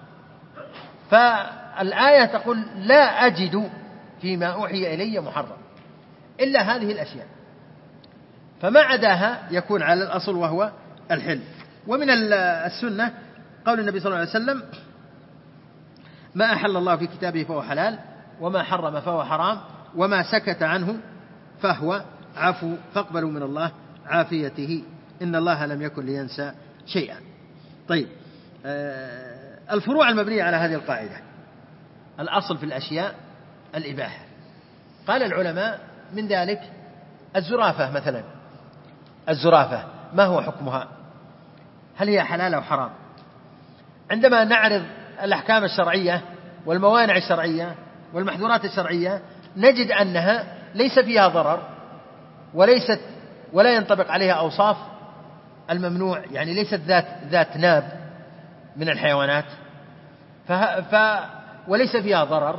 فالآية تقول لا أجد فيما أوحي إلي محرم إلا هذه الأشياء، فما عداها يكون على الأصل وهو الحل. ومن السنة قول النبي صلى الله عليه وسلم: ما أحل الله في كتابه فهو حلال، وما حرم فهو حرام، وما سكت عنه فهو عفو، فاقبلوا من الله عافيته، إن الله لم يكن لينسى شيئا. طيب، الفروع المبنية على هذه القاعدة: الأصل في الأشياء الإباحة. قال العلماء من ذلك الزرافة مثلا، الزرافة ما هو حكمها؟ هل هي حلال أو حرام؟ عندما نعرض الأحكام الشرعية والموانع الشرعية والمحظورات الشرعية نجد أنها ليس فيها ضرر، ولا ينطبق عليها أوصاف الممنوع، يعني ليست ذات ناب من الحيوانات، وليس فيها ضرر،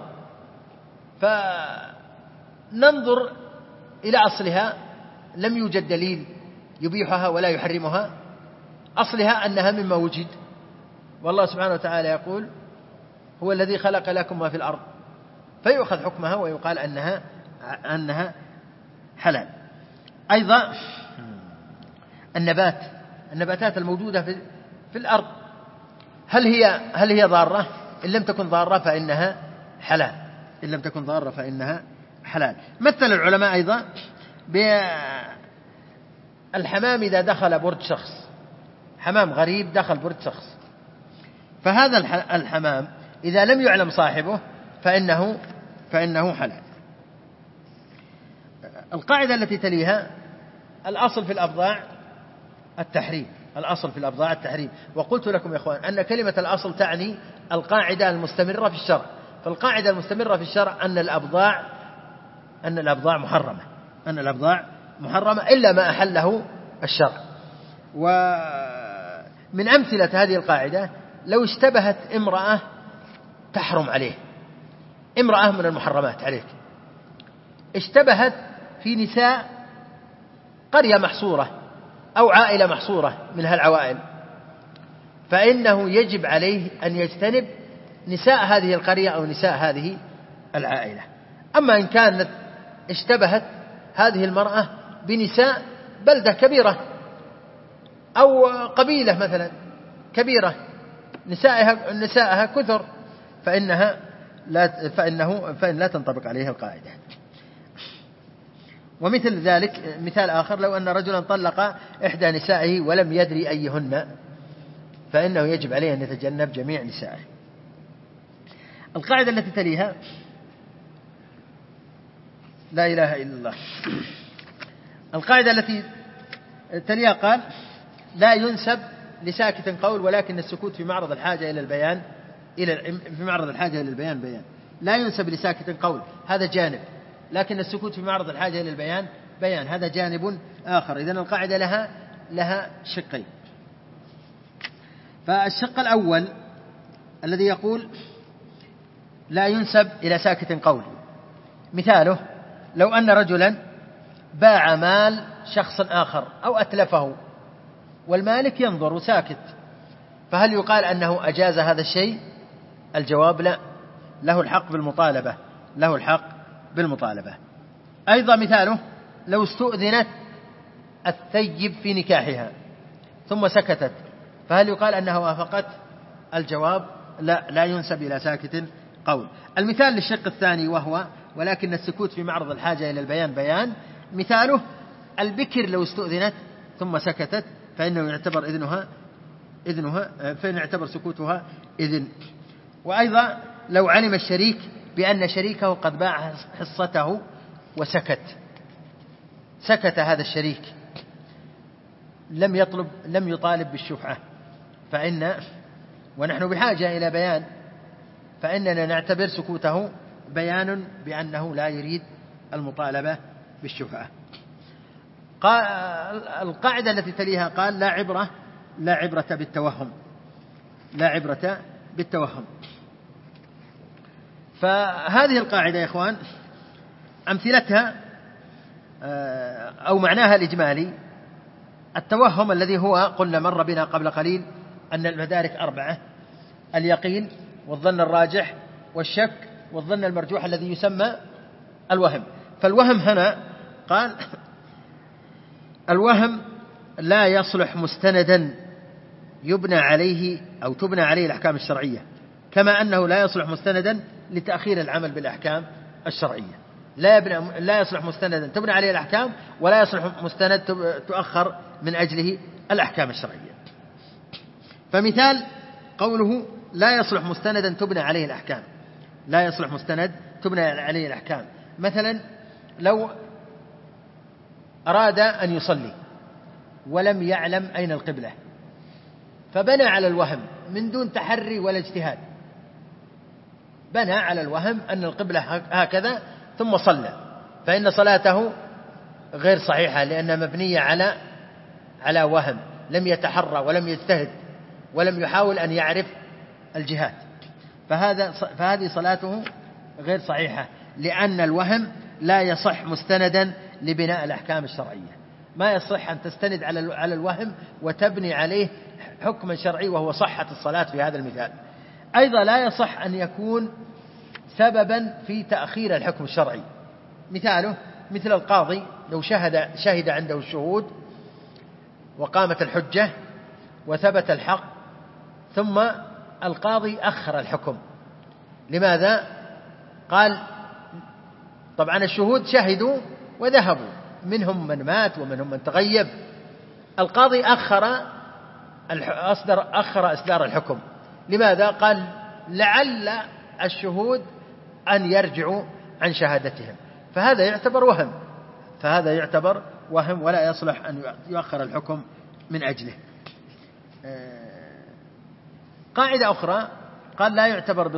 فننظر إلى أصلها، لم يوجد دليل يبيحها ولا يحرمها، أصلها أنها مما وجد، والله سبحانه وتعالى يقول: هو الذي خلق لكم ما في الأرض، فيؤخذ حكمها ويقال أنها حلال. أيضا النباتات الموجودة في الأرض، هل هي ضارة؟ إن لم تكن ضارة فإنها حلال، إن لم تكن ضارة فإنها حلال. مثل العلماء أيضا بالحمام إذا دخل برج شخص، حمام غريب دخل برج شخص، فهذا الحمام إذا لم يعلم صاحبه فإنه حلال. القاعدة التي تليها: الأصل في الأبضاع التحريم، الأصل في الأبضاع التحريم. وقلت لكم يا إخوان أن كلمة الأصل تعني القاعدة المستمرة في الشرع، فالقاعدة المستمرة في الشرع أن الأبضاع محرمة، أن الأبضاع محرمة إلا ما أحله الشرع. ومن أمثلة هذه القاعدة: لو اشتبهت امرأة تحرم عليه، امرأة من المحرمات عليك، اشتبهت في نساء قرية محصورة أو عائلة محصورة من هالعوائل، فإنه يجب عليه أن يجتنب نساء هذه القرية أو نساء هذه العائلة. أما إن كانت اشتبهت هذه المرأة بنساء بلدة كبيرة أو قبيلة مثلا كبيرة نسائها كثر فإن لا تنطبق عليها القاعدة. ومثل ذلك مثال آخر: لو أن رجلا طلق إحدى نسائه ولم يدري أيهن فإنه يجب عليه أن يتجنب جميع نسائه. القاعدة التي تليها: لا إله إلا الله. القاعدة التي تليها قال: لا ينسب لساكت قول، ولكن السكوت في معرض الحاجة إلى البيان بيان. لا ينسب لساكت قول، هذا جانب، لكن السكوت في معرض الحاجة إلى البيان بيان، هذا جانب آخر. إذن القاعدة لها شقين. فالشق الأول الذي يقول لا ينسب إلى ساكت قول، مثاله: لو أن رجلا باع مال شخص آخر أو أتلفه والمالك ينظر وساكت، فهل يقال أنه أجاز هذا الشيء؟ الجواب لا، له الحق بالمطالبة. أيضا مثاله: لو استؤذنت الثيب في نكاحها ثم سكتت، فهل يقال أنها وافقت؟ الجواب لا ينسب إلى ساكت قول. المثال للشق الثاني وهو: ولكن السكوت في معرض الحاجة إلى البيان بيان، مثاله: البكر لو استؤذنت ثم سكتت فإنه يعتبر سكوتها إذن. وأيضا لو علم الشريك بأن شريكه قد باع حصته سكت هذا الشريك، لم يطالب بالشفعة، ونحن بحاجة إلى بيان، فإننا نعتبر سكوته بيان بأنه لا يريد المطالبة بالشفعة. القاعدة التي تليها قال: لا عبرة بالتوهم. فهذه القاعدة يا إخوان أمثلتها أو معناها الإجمالي: التوهم الذي هو قلنا مر بنا قبل قليل أن المدارك 4، اليقين والظن الراجح والشك والظن المرجوح الذي يسمى الوهم. فالوهم هنا قال: الوهم لا يصلح مستندا يبنى عليه أو تبنى عليه الأحكام الشرعية، كما أنه لا يصلح مستندا لتأخير العمل بالأحكام الشرعية. لا يصلح مستندا تبنى عليه الأحكام، ولا يصلح مستند تؤخر من أجله الأحكام الشرعية. فمثال قوله: لا يصلح مستندا تبنى عليه الأحكام، مثلا لو أراد أن يصلي ولم يعلم أين القبلة، فبنى على الوهم من دون تحري ولا اجتهاد، بنى على الوهم أن القبلة هكذا ثم صلى، فإن صلاته غير صحيحة، لأنها مبنية على وهم، لم يتحرى ولم يجتهد ولم يحاول أن يعرف الجهات، فهذه صلاته غير صحيحة، لأن الوهم لا يصح مستندا لبناء الأحكام الشرعية. ما يصح أن تستند على الوهم وتبني عليه حكما شرعي وهو صحة الصلاة في هذا المثال. أيضا لا يصح أن يكون سببا في تأخير الحكم الشرعي، مثاله مثل القاضي لو شهد عنده الشهود وقامت الحجة وثبت الحق، ثم القاضي أخر الحكم. لماذا؟ قال: طبعا الشهود شهدوا وذهبوا، منهم من مات ومنهم من تغيب، القاضي أخر إصدار الحكم. لماذا؟ قال: لعل الشهود أن يرجعوا عن شهادتهم، فهذا يعتبر وهم ولا يصلح أن يؤخر الحكم من أجله. قاعدة أخرى قال: لا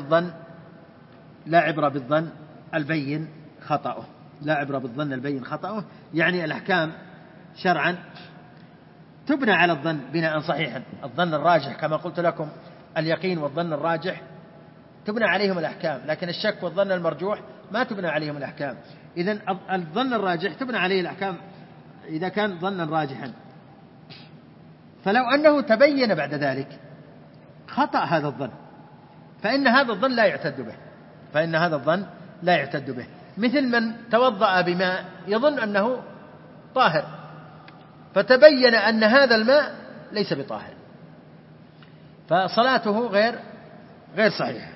عبرة بالظن البين خطأه. يعني الأحكام شرعا تبنى على الظن بناء صحيحا، الظن الراجح كما قلت لكم، اليقين والظن الراجح تبنى عليهم الأحكام، لكن الشك والظن المرجوح ما تبنى عليهم الأحكام. إذن الظن الراجح تبنى عليه الأحكام إذا كان ظنا راجحا، فلو أنه تبين بعد ذلك خطأ هذا الظن فإن هذا الظن لا يعتد به، مثل من توضأ بماء يظن أنه طاهر فتبين أن هذا الماء ليس بطاهر، فصلاته غير صحيحة.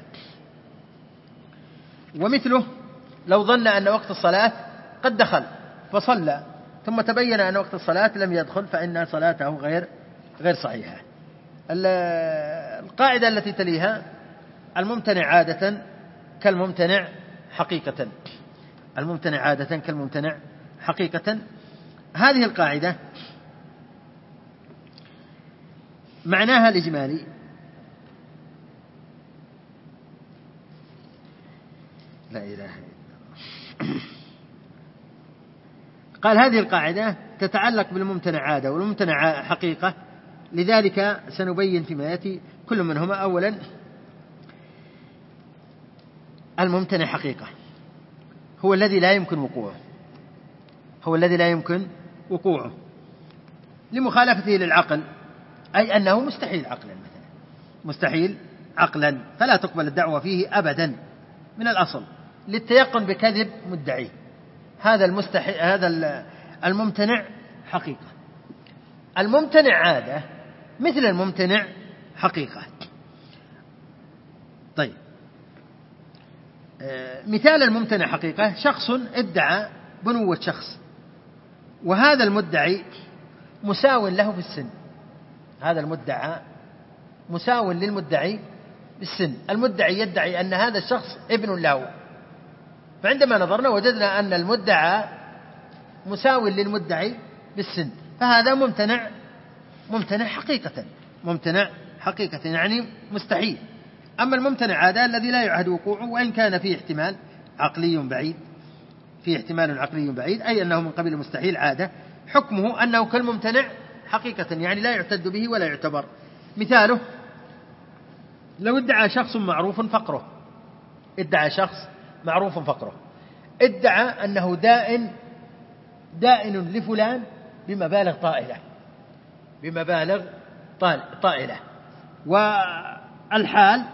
ومثله لو ظن أن وقت الصلاة قد دخل فصلى ثم تبين أن وقت الصلاة لم يدخل فإن صلاته غير صحيحة. القاعدة التي تليها: الممتنع عادة كالممتنع حقيقة. الممتنع عادة كالممتنع حقيقة. هذه القاعدة معناها الإجمالي لا إله إلا الله. قال هذه القاعدة تتعلق بالممتنع عادة والممتنع حقيقة، لذلك سنبين فيما يأتي كل منهما. أولا الممتنع حقيقة هو الذي لا يمكن وقوعه لمخالفته للعقل، أي أنه مستحيل عقلا، مثلا مستحيل عقلا، فلا تقبل الدعوة فيه أبدا من الأصل للتيقن بكذب مدعي. هذا الممتنع حقيقة. الممتنع عادة مثل الممتنع حقيقة. طيب، مثال الممتنع حقيقة: شخص ادعى بنوة شخص، وهذا المدعي مساو له في السن. هذا المدعى مساو للمدعي بالسن. المدعي يدعي أن هذا الشخص ابن له، فعندما نظرنا وجدنا أن المدعى مساو للمدعي بالسن، فهذا ممتنع حقيقة يعني مستحيل. أما الممتنع عادة الذي لا يعهد وقوعه وإن كان فيه احتمال عقلي بعيد، أي أنه من قبيل المستحيل عادة، حكمه أنه كالممتنع حقيقة، يعني لا يعتد به ولا يعتبر. مثاله: لو ادعى شخص معروف فقره، ادعى أنه دائن لفلان بمبالغ طائلة، والحال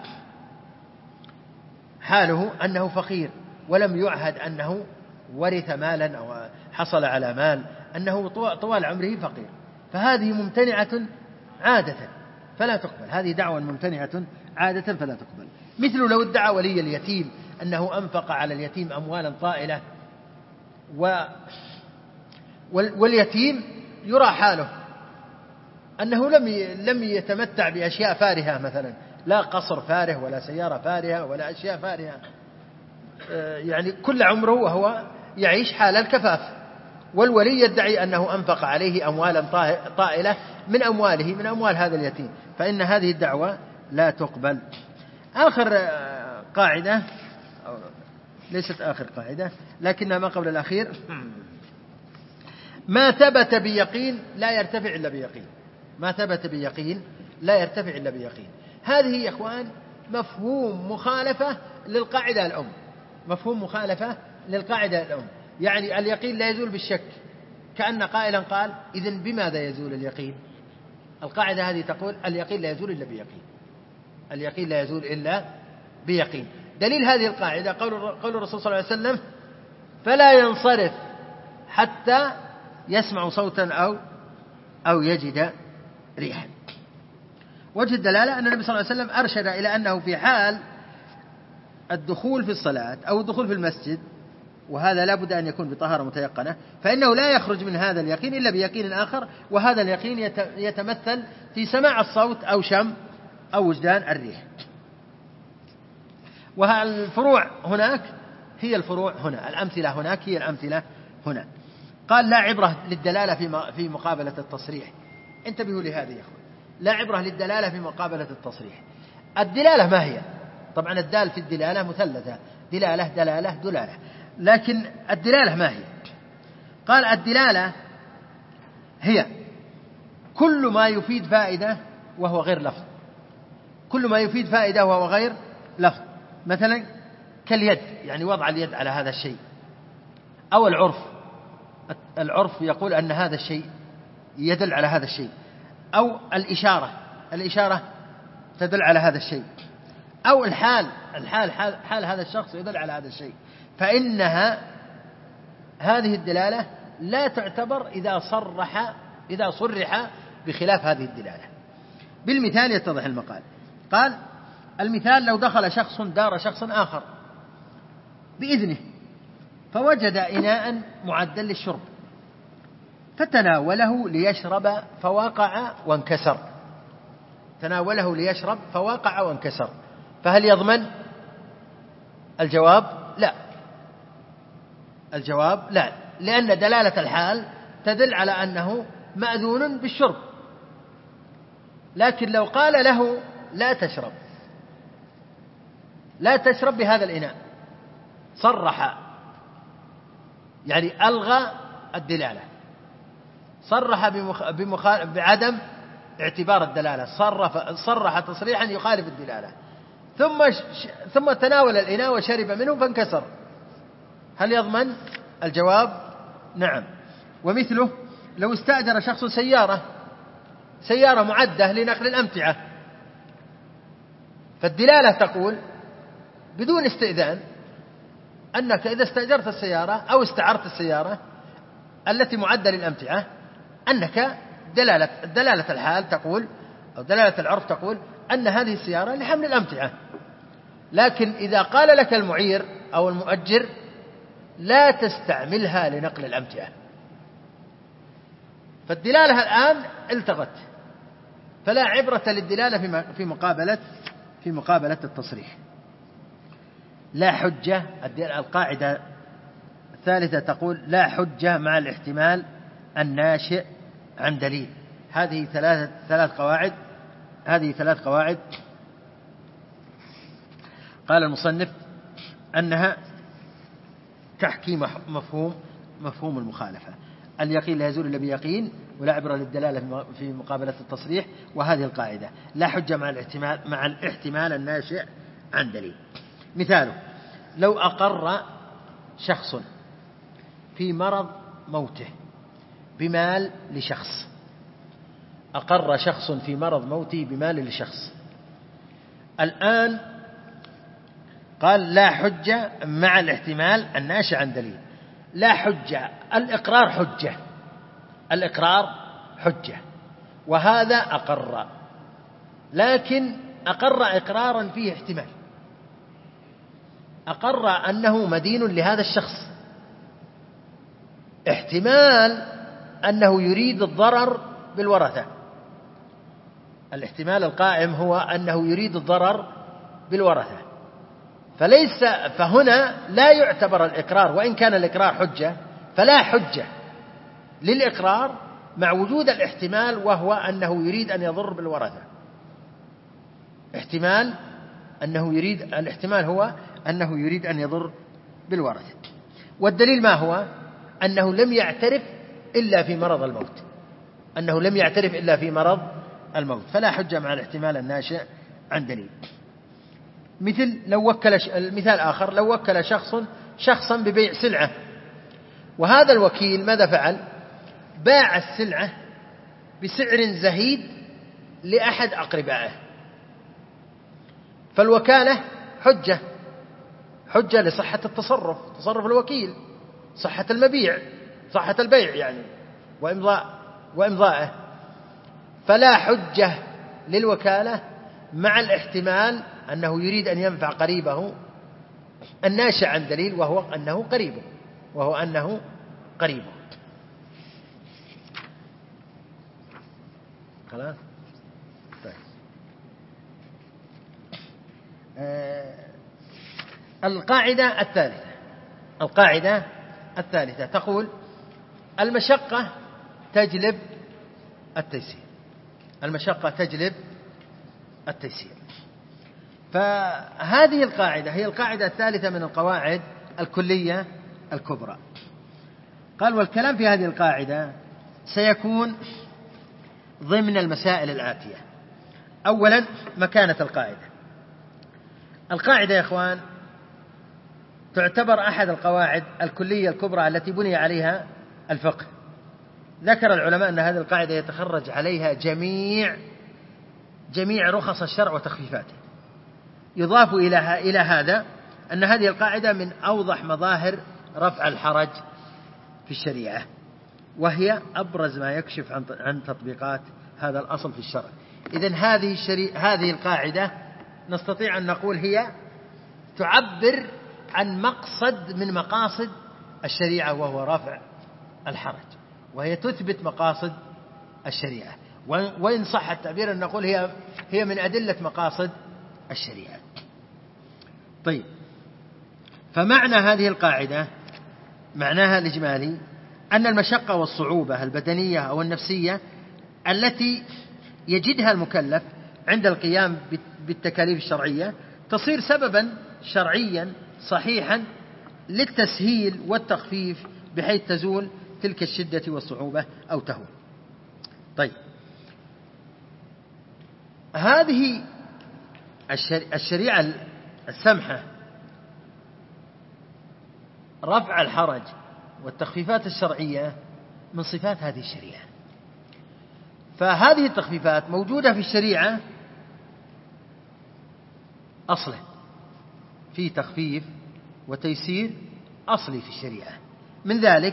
حاله أنه فقير ولم يعهد أنه ورث مالا أو حصل على مال، أنه طوال عمره فقير، فهذه ممتنعة عادة فلا تقبل. هذه دعوة ممتنعة عادة فلا تقبل. مثل لو ادعى ولي اليتيم أنه أنفق على اليتيم أموالا طائلة، واليتيم يرى حاله أنه لم يتمتع بأشياء فارهة، مثلا لا قصر فارغ ولا سيارة فارهة ولا أشياء فارهة، يعني كل عمره وهو يعيش حال الكفاف، والولي يدعي أنه أنفق عليه أموالا طائلة من أموال هذا اليتيم، فإن هذه الدعوة لا تقبل. آخر قاعدة، ليست آخر قاعدة لكنها ما قبل الأخير: ما ثبت بيقين لا يرتفع إلا بيقين. هذه يا إخوان مفهوم مخالفة للقاعدة الأم. يعني اليقين لا يزول بالشك، كأن قائلا قال: إذن بماذا يزول اليقين؟ القاعدة هذه تقول اليقين لا يزول إلا بيقين. دليل هذه القاعدة قول الرسول صلى الله عليه وسلم: فلا ينصرف حتى يسمع صوتا أو يجد ريحا. وجه الدلالة أن النبي صلى الله عليه وسلم أرشد إلى أنه في حال الدخول في الصلاة أو الدخول في المسجد، وهذا لا بد أن يكون بطهارة متيقنة، فإنه لا يخرج من هذا اليقين إلا بيقين آخر، وهذا اليقين يتمثل في سماع الصوت أو شم أو وجدان الريح. والفروع هناك هي الفروع هنا، الأمثلة هناك هي الأمثلة هنا. قال: لا عبرة للدلالة في مقابلة التصريح. انتبهوا لهذه يا أخوان، لا عبرة للدلالة في مقابلة التصريح. الدلالة ما هي؟ طبعا الدال في الدلالة مثلثة: دلالة، لكن الدلالة ما هي؟ قال: الدلالة هي كل ما يفيد فائدة وهو غير لفظ، مثلا كاليد، يعني وضع اليد على هذا الشيء، أو العرف يقول أن هذا الشيء يدل على هذا الشيء، أو الإشارة تدل على هذا الشيء، أو حال هذا الشخص يدل على هذا الشيء. هذه الدلالة لا تعتبر إذا صرح بخلاف هذه الدلالة. بالمثال يتضح المقال. قال المثال: لو دخل شخص دار شخص آخر بإذنه فوجد إناء معدا للشرب فتناوله ليشرب فوقع وانكسر. تناوله ليشرب فوقع وانكسر، فهل يضمن؟ الجواب لا. الجواب لا، لأن دلالة الحال تدل على أنه مأذون بالشرب. لكن لو قال له لا تشرب بهذا الإناء، صرح، يعني ألغى الدلالة، صرح بعدم اعتبار الدلالة، صرح تصريحا يخالف الدلالة، ثم تناول الإناء وشرب منه فانكسر، هل يضمن؟ الجواب نعم. ومثله لو استأجر شخص سيارة معدة لنقل الأمتعة، فالدلالة تقول بدون استئذان أنك إذا استأجرت السيارة أو استعرت السيارة التي معدة للأمتعة أنك دلالة الحال تقول أو دلالة العرف تقول أن هذه السيارة لحمل الأمتعة. لكن إذا قال لك المعير أو المؤجر لا تستعملها لنقل الأمتعة، فالدلالة الآن التغت، فلا عبرة للدلالة في مقابلة التصريح. لا حجة. القاعدة الثالثة تقول لا حجة مع الاحتمال الناشئ عن دليل. هذه ثلاث قواعد قال المصنف أنها تحكي مفهوم المخالفة. اليقين لا يزول إلا بيقين، ولا عبرة للدلالة في مقابلة التصريح. وهذه القاعدة لا حجة مع الاحتمال الناشئ عن دليل. مثاله: لو أقر شخص في مرض موته بمال لشخص، أقر شخص في مرض موته بمال لشخص، الآن قال لا حجة مع الاحتمال الناشئ عن دليل. لا حجة، الإقرار حجة، وهذا أقر، لكن أقر إقرارا فيه احتمال، أقر أنه مدين لهذا الشخص، احتمال أنه يريد الضرر بالورثة، الاحتمال القائم هو أنه يريد الضرر بالورثة، فهنا لا يعتبر الإقرار، وإن كان الإقرار حجة فلا حجة للإقرار مع وجود الاحتمال، وهو أنه يريد أن يضر بالورثة. الاحتمال هو أنه يريد أن يضر بالورثة. والدليل ما هو؟ أنه لم يعترف إلا في مرض الموت، فلا حجة مع الاحتمال الناشئ عن دليل. المثال آخر: لو وكل شخصا ببيع سلعة، وهذا الوكيل ماذا فعل؟ باع السلعة بسعر زهيد لأحد أقربائه، فالوكالة حجة لصحة تصرف الوكيل، صحة البيع يعني وإمضائه، فلا حجة للوكالة مع الاحتمال أنه يريد أن ينفع قريبه الناشئ عن دليل، وهو أنه قريبه. خلاص. طيب. القاعدة الثالثة تقول المشقة تجلب التيسير. فهذه القاعدة هي القاعدة الثالثة من القواعد الكلية الكبرى. قال والكلام في هذه القاعدة سيكون ضمن المسائل الآتية. أولا مكانة القاعدة يا إخوان تعتبر أحد القواعد الكلية الكبرى التي بني عليها الفقه. ذكر العلماء أن هذه القاعدة يتخرج عليها جميع رخص الشرع وتخفيفاته. يضاف إلى هذا أن هذه القاعدة من أوضح مظاهر رفع الحرج في الشريعة، وهي أبرز ما يكشف عن تطبيقات هذا الأصل في الشرع. إذن هذه القاعدة نستطيع أن نقول هي تعبر عن مقصد من مقاصد الشريعة، وهو رفع الحرج، وهي تثبت مقاصد الشريعة، وإن صح التعبير أن نقول هي من أدلة مقاصد الشريعة. طيب، فمعنى هذه القاعدة معناها الإجمالي أن المشقة والصعوبة البدنية أو النفسية التي يجدها المكلف عند القيام بالتكاليف الشرعية تصير سببا شرعيا صحيحا للتسهيل والتخفيف بحيث تزول تلك الشدة والصعوبة أو تهون. طيب، هذه الشريعة السمحة رفع الحرج والتخفيفات الشرعية من صفات هذه الشريعة، فهذه التخفيفات موجودة في الشريعة أصلا، في تخفيف وتيسير أصلي في الشريعة. من ذلك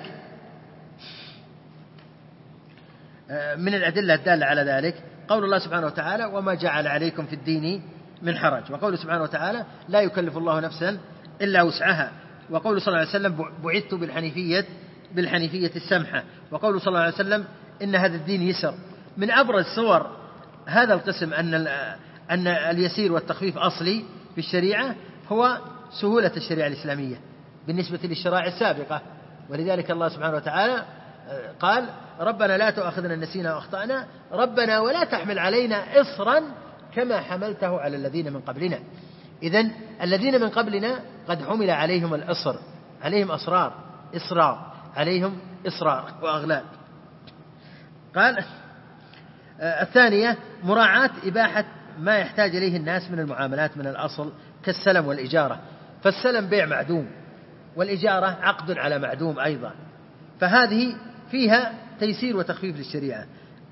من الأدلة الدالة على ذلك قول الله سبحانه وتعالى: وما جعل عليكم في الدين من حرج، وقول سبحانه وتعالى: لا يكلف الله نفسا إلا وسعها، وقول صلى الله عليه وسلم: بعثت بالحنيفية السمحة، وقول صلى الله عليه وسلم: إن هذا الدين يسر. من أبرز صور هذا القسم أن اليسير والتخفيف أصلي في الشريعة هو سهولة الشريعة الإسلامية بالنسبة للشرائع السابقة، ولذلك الله سبحانه وتعالى قال: ربنا لا تؤاخذنا إن نسينا وأخطأنا، ربنا ولا تحمل علينا إصرا كما حملته على الذين من قبلنا. إذن الذين من قبلنا قد حمل عليهم الإصر، عليهم إصرار عليهم إصرار وأغلال. قال الثانية: مراعاة إباحة ما يحتاج إليه الناس من المعاملات من الأصل كالسلم والإجارة، فالسلم بيع معدوم والإجارة عقد على معدوم أيضا، فهذه فيها تيسير وتخفيف للشريعة،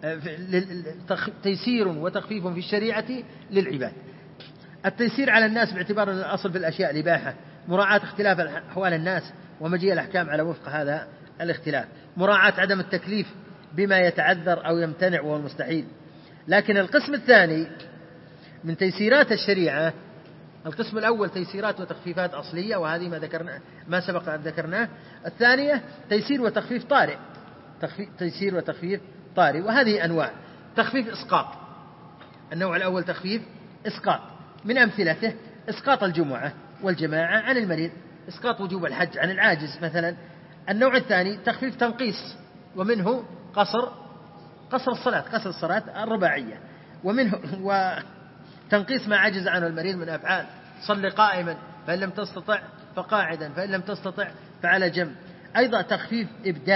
تيسير وتخفيف في الشريعة للعباد. التيسير على الناس باعتبار أن الأصل في الأشياء الإباحة، مراعاة اختلاف أحوال الناس ومجيء الأحكام على وفق هذا الاختلاف، مراعاة عدم التكليف بما يتعذر أو يمتنع وهو المستحيل. لكن القسم الثاني من تيسيرات الشريعة، القسم الأول تيسيرات وتخفيفات أصلية، وهذه ما سبق أن ذكرناه. الثانية تيسير وتخفيف طارئ، تيسير وتخفيف طارئ، وهذه أنواع. تخفيف إسقاط، النوع الأول تخفيف إسقاط، من أمثلته إسقاط الجمعة والجماعة عن المريض، إسقاط وجوب الحج عن العاجز مثلا. النوع الثاني تخفيف تنقيص، ومنه قصر الصلاة الرباعية، ومنه وتنقيص ما عجز عنه المريض من أفعال: صل قائما فإن لم تستطع فقاعدا فإن لم تستطع فعلى جنب. أيضا تخفيف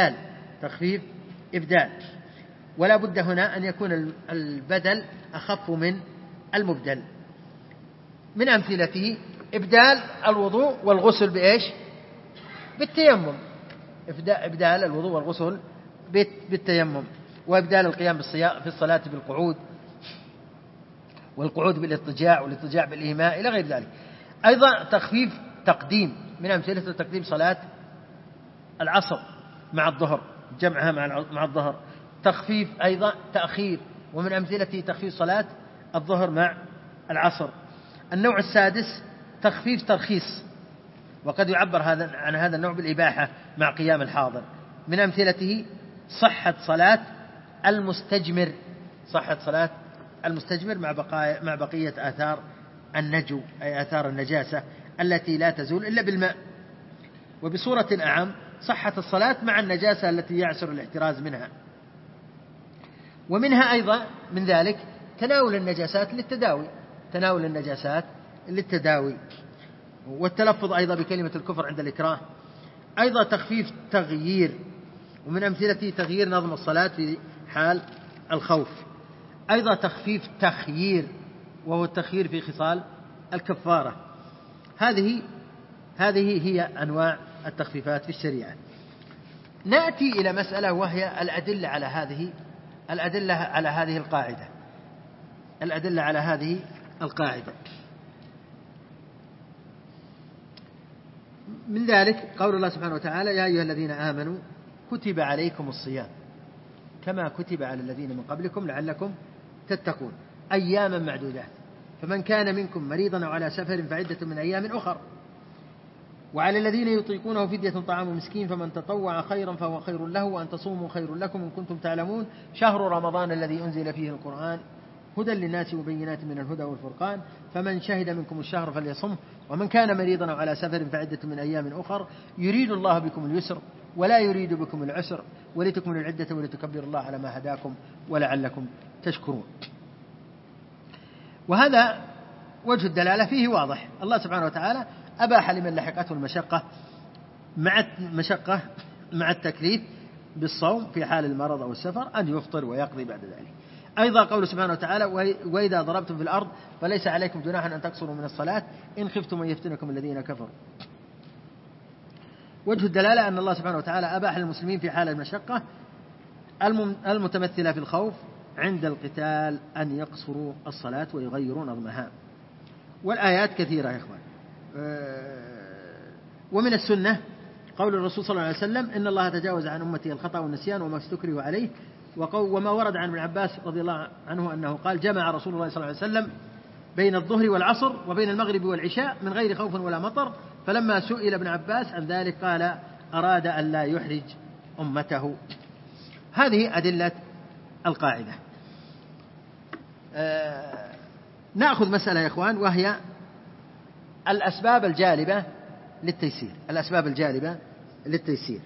إبدال، ولا بد هنا أن يكون البدل أخف من المبدل. من أمثلته إبدال الوضوء والغسل بإيش؟ بالتيمم، إبدال الوضوء والغسل بالتيمم، وإبدال القيام في الصلاة بالقعود، والقعود بالاضطجاع، والاضطجاع بالإيماء إلى غير ذلك. أيضا تخفيف تقديم، من أمثلته تقديم صلاة العصر مع الظهر، جمعها مع الظهر. تخفيف أيضا تأخير، ومن أمثلته تخفيف صلاة الظهر مع العصر. النوع السادس تخفيف ترخيص، وقد يعبر عن هذا النوع بالإباحة مع قيام الحاضر. من أمثلته صحة صلاة المستجمر مع بقية آثار النجو، أي آثار النجاسة التي لا تزول إلا بالماء. وبصورة أعم صحة الصلاة مع النجاسة التي يعسر الاحتراز منها. ومنها أيضا من ذلك تناول النجاسات للتداوي، والتلفظ أيضا بكلمة الكفر عند الإكراه. أيضا تخفيف تغيير، ومن أمثلته تغيير نظم الصلاة في حال الخوف. أيضا تخفيف تخيير، وهو التخيير في خصال الكفارة. هذه هي أنواع التخفيفات في الشريعة. نأتي إلى مسألة، وهي الأدلة على هذه القاعدة. من ذلك قول الله سبحانه وتعالى: يا أيها الذين آمنوا كتب عليكم الصيام كما كتب على الذين من قبلكم لعلكم تتقون. أياما معدودات. فمن كان منكم مريضا أو على سفر فعدة من أيام أخر. وعلى الذين يطيقونه فدية طعام مسكين فمن تطوع خيرا فهو خير له وأن تصوموا خير لكم إن كنتم تعلمون. شهر رمضان الذي أنزل فيه القرآن هدى للناس وبينات من الهدى والفرقان فمن شهد منكم الشهر فليصمه ومن كان مريضا أو على سفر فعدة من أيام أخر يريد الله بكم اليسر ولا يريد بكم العسر ولتكملوا العدة ولتكبروا الله على ما هداكم ولعلكم تشكرون. وهذا وجه الدلالة فيه واضح. الله سبحانه وتعالى أباح لمن لحقته المشقة مع التكليف بالصوم في حال المرض أو السفر أن يفطر ويقضي بعد ذلك. أيضا قول سبحانه وتعالى وإذا ضربتم في الأرض فليس عليكم جناح أن تقصروا من الصلاة إن خفتم أن يفتنكم الذين كفروا. وجه الدلالة أن الله سبحانه وتعالى أباح للمسلمين في حال المشقة المتمثلة في الخوف عند القتال أن يقصروا الصلاة ويغيروا نظمها. والآيات كثيرة يا إخوان. ومن السنة قول الرسول صلى الله عليه وسلم إن الله تجاوز عن أمتي الخطأ والنسيان وما استكرهوا عليه. وما ورد عن ابن عباس رضي الله عنه أنه قال جمع رسول الله صلى الله عليه وسلم بين الظهر والعصر وبين المغرب والعشاء من غير خوف ولا مطر. فلما سئل ابن عباس عن ذلك قال أراد أن لا يحرج أمته. هذه أدلة القاعدة. نأخذ مسألة يا إخوان وهي الأسباب الجالبة للتيسير.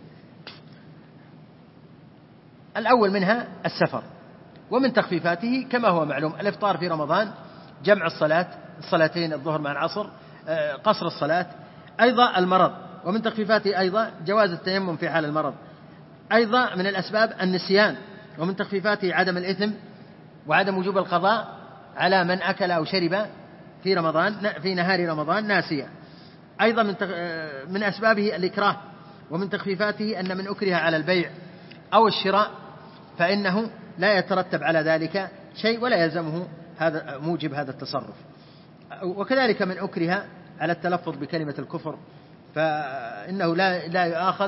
الأول منها السفر ومن تخفيفاته كما هو معلوم الإفطار في رمضان جمع الصلاتين الظهر مع العصر قصر الصلاة. أيضا المرض ومن تخفيفاته أيضا جواز التيمم في حال المرض. أيضا من الأسباب النسيان ومن تخفيفاته عدم الإثم وعدم وجوب القضاء على من أكل أو شرب في نهار رمضان ناسيا. أيضا من أسبابه الإكراه ومن تخفيفاته أن من أكره على البيع أو الشراء فإنه لا يترتب على ذلك شيء ولا يلزمه هذا موجب هذا التصرف. وكذلك من أكره على التلفظ بكلمة الكفر فإنه لا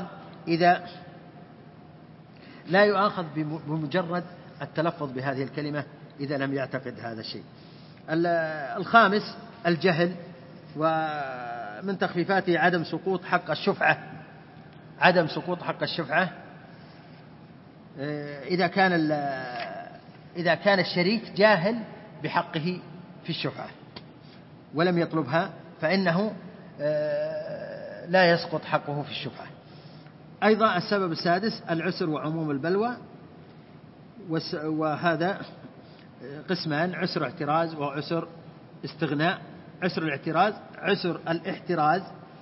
يؤاخذ بمجرد التلفظ بهذه الكلمة إذا لم يعتقد هذا الشيء. الخامس الجهل ومن تخفيفاته عدم سقوط حق الشفعة إذا كان الشريك جاهل بحقه في الشفعة ولم يطلبها فإنه لا يسقط حقه في الشفعة. أيضا السبب السادس العسر وعموم البلوى وهذا قسمان عسر اعتراض وعسر استغناء. عسر الاحتراز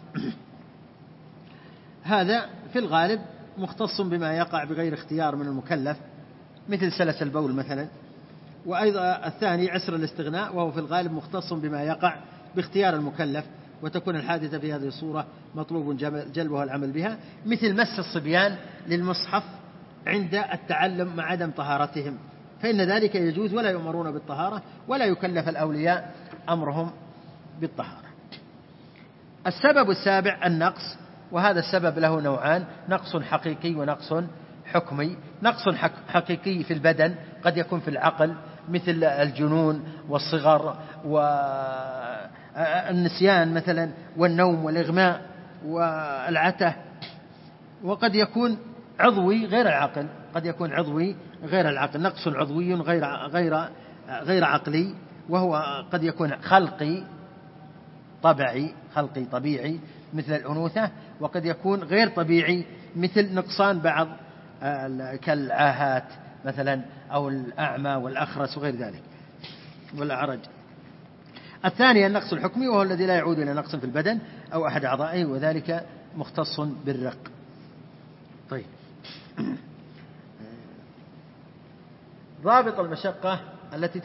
هذا في الغالب مختص بما يقع بغير اختيار من المكلف مثل سلس البول مثلا. وأيضا الثاني عسر الاستغناء وهو في الغالب مختص بما يقع باختيار المكلف وتكون الحادثة في هذه الصورة مطلوب جلبها العمل بها مثل مس الصبيان للمصحف عند التعلم مع عدم طهارتهم فإن ذلك يجوز ولا يؤمرون بالطهارة ولا يكلف الأولياء أمرهم بالطهارة. السبب السابع النقص وهذا السبب له نوعان نقص حقيقي ونقص حكمي. نقص حقيقي في البدن قد يكون في العقل مثل الجنون والصغر والنسيان مثلا والنوم والإغماء والعته. وقد يكون عضوي غير العقل نقص عضوي غير عقلي وهو قد يكون خلقي طبيعي مثل الأنوثة وقد يكون غير طبيعي مثل نقصان بعض كالعاهات مثلا أو الأعمى والأخرس وغير ذلك والأعرج. الثاني النقص الحكمي وهو الذي لا يعود إلى نقص في البدن أو أحد أعضائه وذلك مختص بالرق. طيب ضابط المشقة التي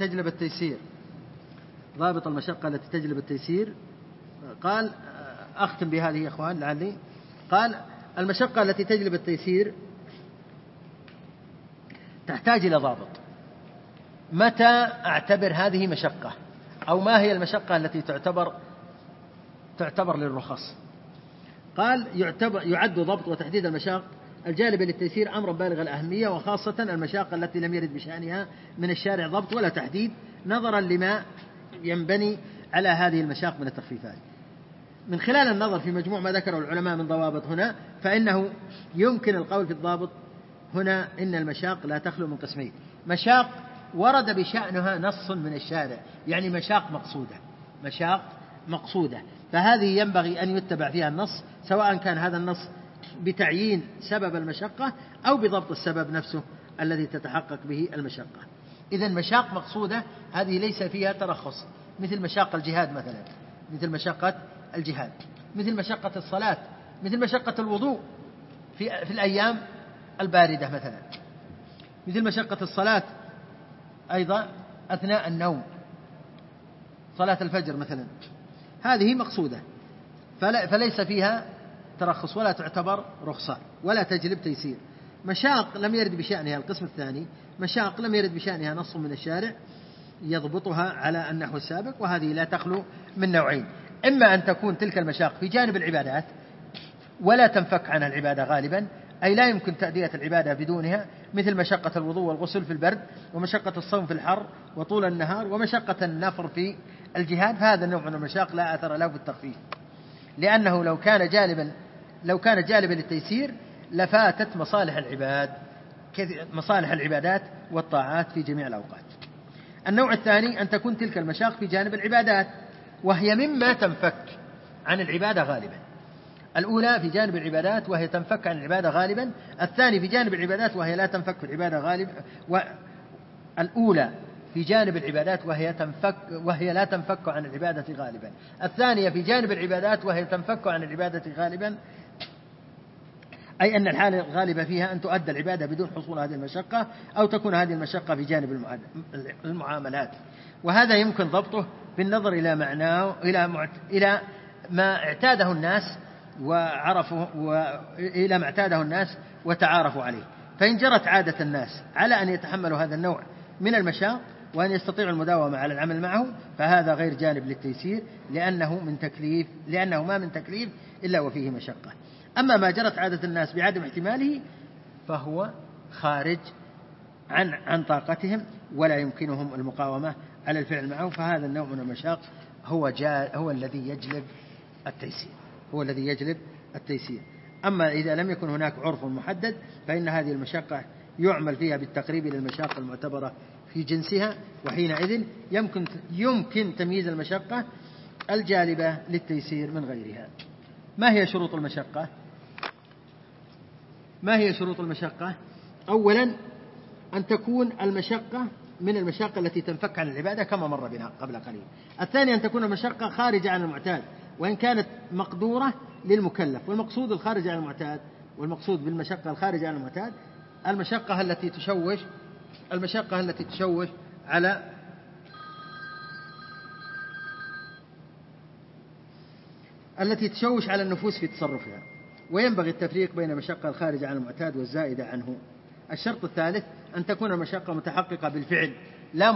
تجلب التيسير قال أختم بهذه يا أخوان لعلي. قال المشقة التي تجلب التيسير تحتاج إلى ضابط. متى أعتبر هذه مشقة أو ما هي المشقة التي تعتبر للرخص؟ قال يعد ضبط وتحديد المشاق الجالبة للتيسير أمرا بالغ الأهمية وخاصة المشاق التي لم يرد بشأنها من الشارع ضبط ولا تحديد نظرا لما ينبني على هذه المشاق من التخفيفات. من خلال النظر في مجموع ما ذكره العلماء من ضوابط هنا، فإنه يمكن القول في الضابط هنا إن المشاق لا تخلو من قسمين: مشاق ورد بشأنها نص من الشارع، يعني مشاق مقصودة، فهذه ينبغي أن يتبع فيها النص، سواء كان هذا النص بتعيين سبب المشقة أو بضبط السبب نفسه الذي تتحقق به المشقة. إذن مشاق مقصودة هذه ليس فيها ترخص، مثل مشاق الجهاد مثلا، مثل مشقة الجهاد، مثل مشقة الصلاة، مثل مشقة الوضوء في الأيام الباردة مثلا، مثل مشقة الصلاة أيضا أثناء النوم، صلاة الفجر مثلا، هذه مقصودة فليس فيها ترخص ولا تعتبر رخصة ولا تجلب تيسير. مشاق لم يرد بشأنها، القسم الثاني مشاق لم يرد بشأنها نص من الشارع يضبطها على النحو السابق، وهذه لا تخلو من نوعين: إما أن تكون تلك المشاق في جانب العبادات ولا تنفك عنها العبادة غالبا، أي لا يمكن تأدية العبادة بدونها، مثل مشقة الوضوء والغسل في البرد، ومشقة الصوم في الحر وطول النهار، ومشقة النفر في الجهاد، فهذا النوع من المشاق لا أثر له في التخفيف، لأنه لو كان جالبا للتيسير لفاتت مصالح العبادات والطاعات في جميع الأوقات. النوع الثاني أن تكون تلك المشاق في جانب العبادات، وهي مما تنفك عن العبادة غالبا. الأولى في جانب العبادات وهي تنفك عن العبادة غالبا، الثاني في جانب العبادات وهي لا تنفك في العبادة غالبا، الأولى في جانب العبادات وهي لا تنفك عن العبادة غالبا، الثانية في جانب العبادات وهي تنفك عن العبادة غالبا، أي أن الحالة الغالبة فيها أن تؤدى العبادة بدون حصول هذه المشقة، أو تكون هذه المشقة في جانب المعاملات. وهذا يمكن ضبطه بالنظر إلى ما اعتاده الناس وإلى ما اعتاده الناس وتعارفوا عليه. فإن جرت عادة الناس على أن يتحملوا هذا النوع من المشاق وأن يستطيعوا المداومة على العمل معه، فهذا غير جانب للتيسير، لأنه ما من تكليف إلا وفيه مشقة. أما ما جرت عادة الناس بعدم احتماله فهو خارج عن طاقتهم ولا يمكنهم المقاومة على الفعل معه، فهذا النوع من المشاق هو الذي يجلب التيسير. أما إذا لم يكن هناك عرف محدد فإن هذه المشقة يعمل فيها بالتقريب إلى المشاق المعتبرة في جنسها، وحينئذ يمكن تمييز المشقة الجالبة للتيسير من غيرها. ما هي شروط المشقة؟ أولا أن تكون المشقة من المشاق التي تنفك عن العبادة كما مر بنا قبل قليل. الثاني أن تكون المشقة خارجة عن المعتاد وإن كانت مقدورة للمكلف، والمقصود الخارج عن المعتاد، والمقصود بالمشقة الخارجة عن المعتاد المشقة التي تشوش على النفوس في تصرفها. وينبغي التفريق بين المشقة الخارجة عن المعتاد والزائدة عنه. الشرط الثالث أن تكون المشقة متحققة بالفعل لا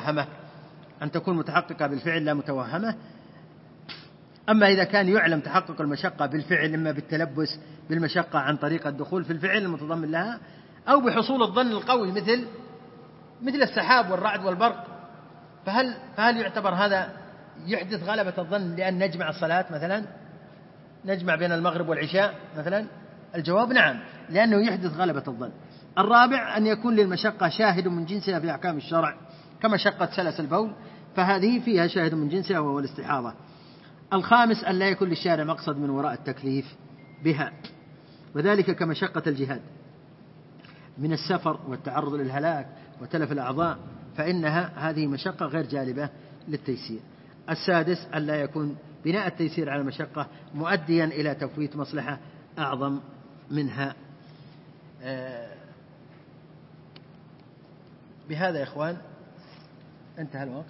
متوهمة. أما إذا كان يعلم تحقق المشقة بالفعل إما بالتلبس بالمشقة عن طريق الدخول في الفعل المتضمن لها، أو بحصول الظن القوي مثل السحاب والرعد والبرق، فهل يعتبر هذا يحدث غلبة الظن لأن نجمع الصلاة مثلا، نجمع بين المغرب والعشاء مثلا؟ الجواب نعم، لأنه يحدث غلبة الظن. الرابع أن يكون للمشقة شاهد من جنسها في أحكام الشرع كمشقة سلس البول، فهذه فيها شاهد من جنسها وهو الاستحاضة. الخامس أن لا يكون للشارع مقصد من وراء التكليف بها، وذلك كمشقة الجهاد من السفر والتعرض للهلاك وتلف الأعضاء، فإنها هذه مشقة غير جالبة للتيسير. السادس أن لا يكون بناء التيسير على المشقة مؤديا إلى تفويت مصلحة أعظم منها. بهذا يا إخوان انتهى الوقت.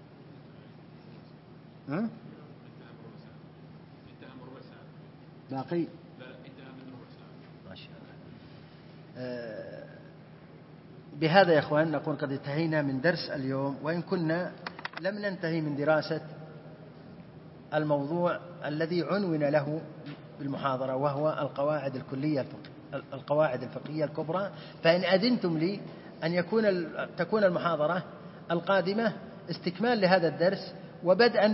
باقي ما شاء الله. بهذا يا إخوان نكون قد انتهينا من درس اليوم، وإن كنا لم ننتهي من دراسة الموضوع الذي عنون له بالمحاضرة، وهو القواعد الفقهية الكبرى. فإن أذنتم لي أن تكون المحاضرة القادمة استكمال لهذا الدرس، وبدءا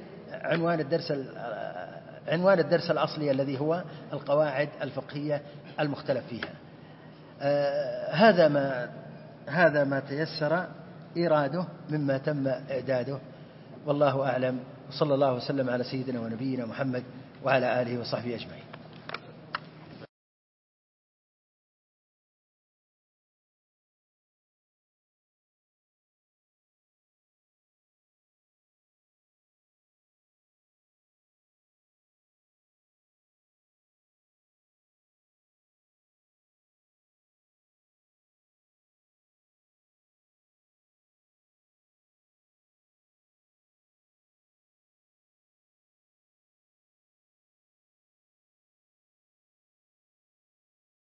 عنوان الدرس الأصلي الذي هو القواعد الفقهية المختلف فيها. هذا ما تيسر إيراده مما تم إعداده، والله أعلم. صلى الله وسلم على سيدنا ونبينا محمد وعلى آله وصحبه أجمعين.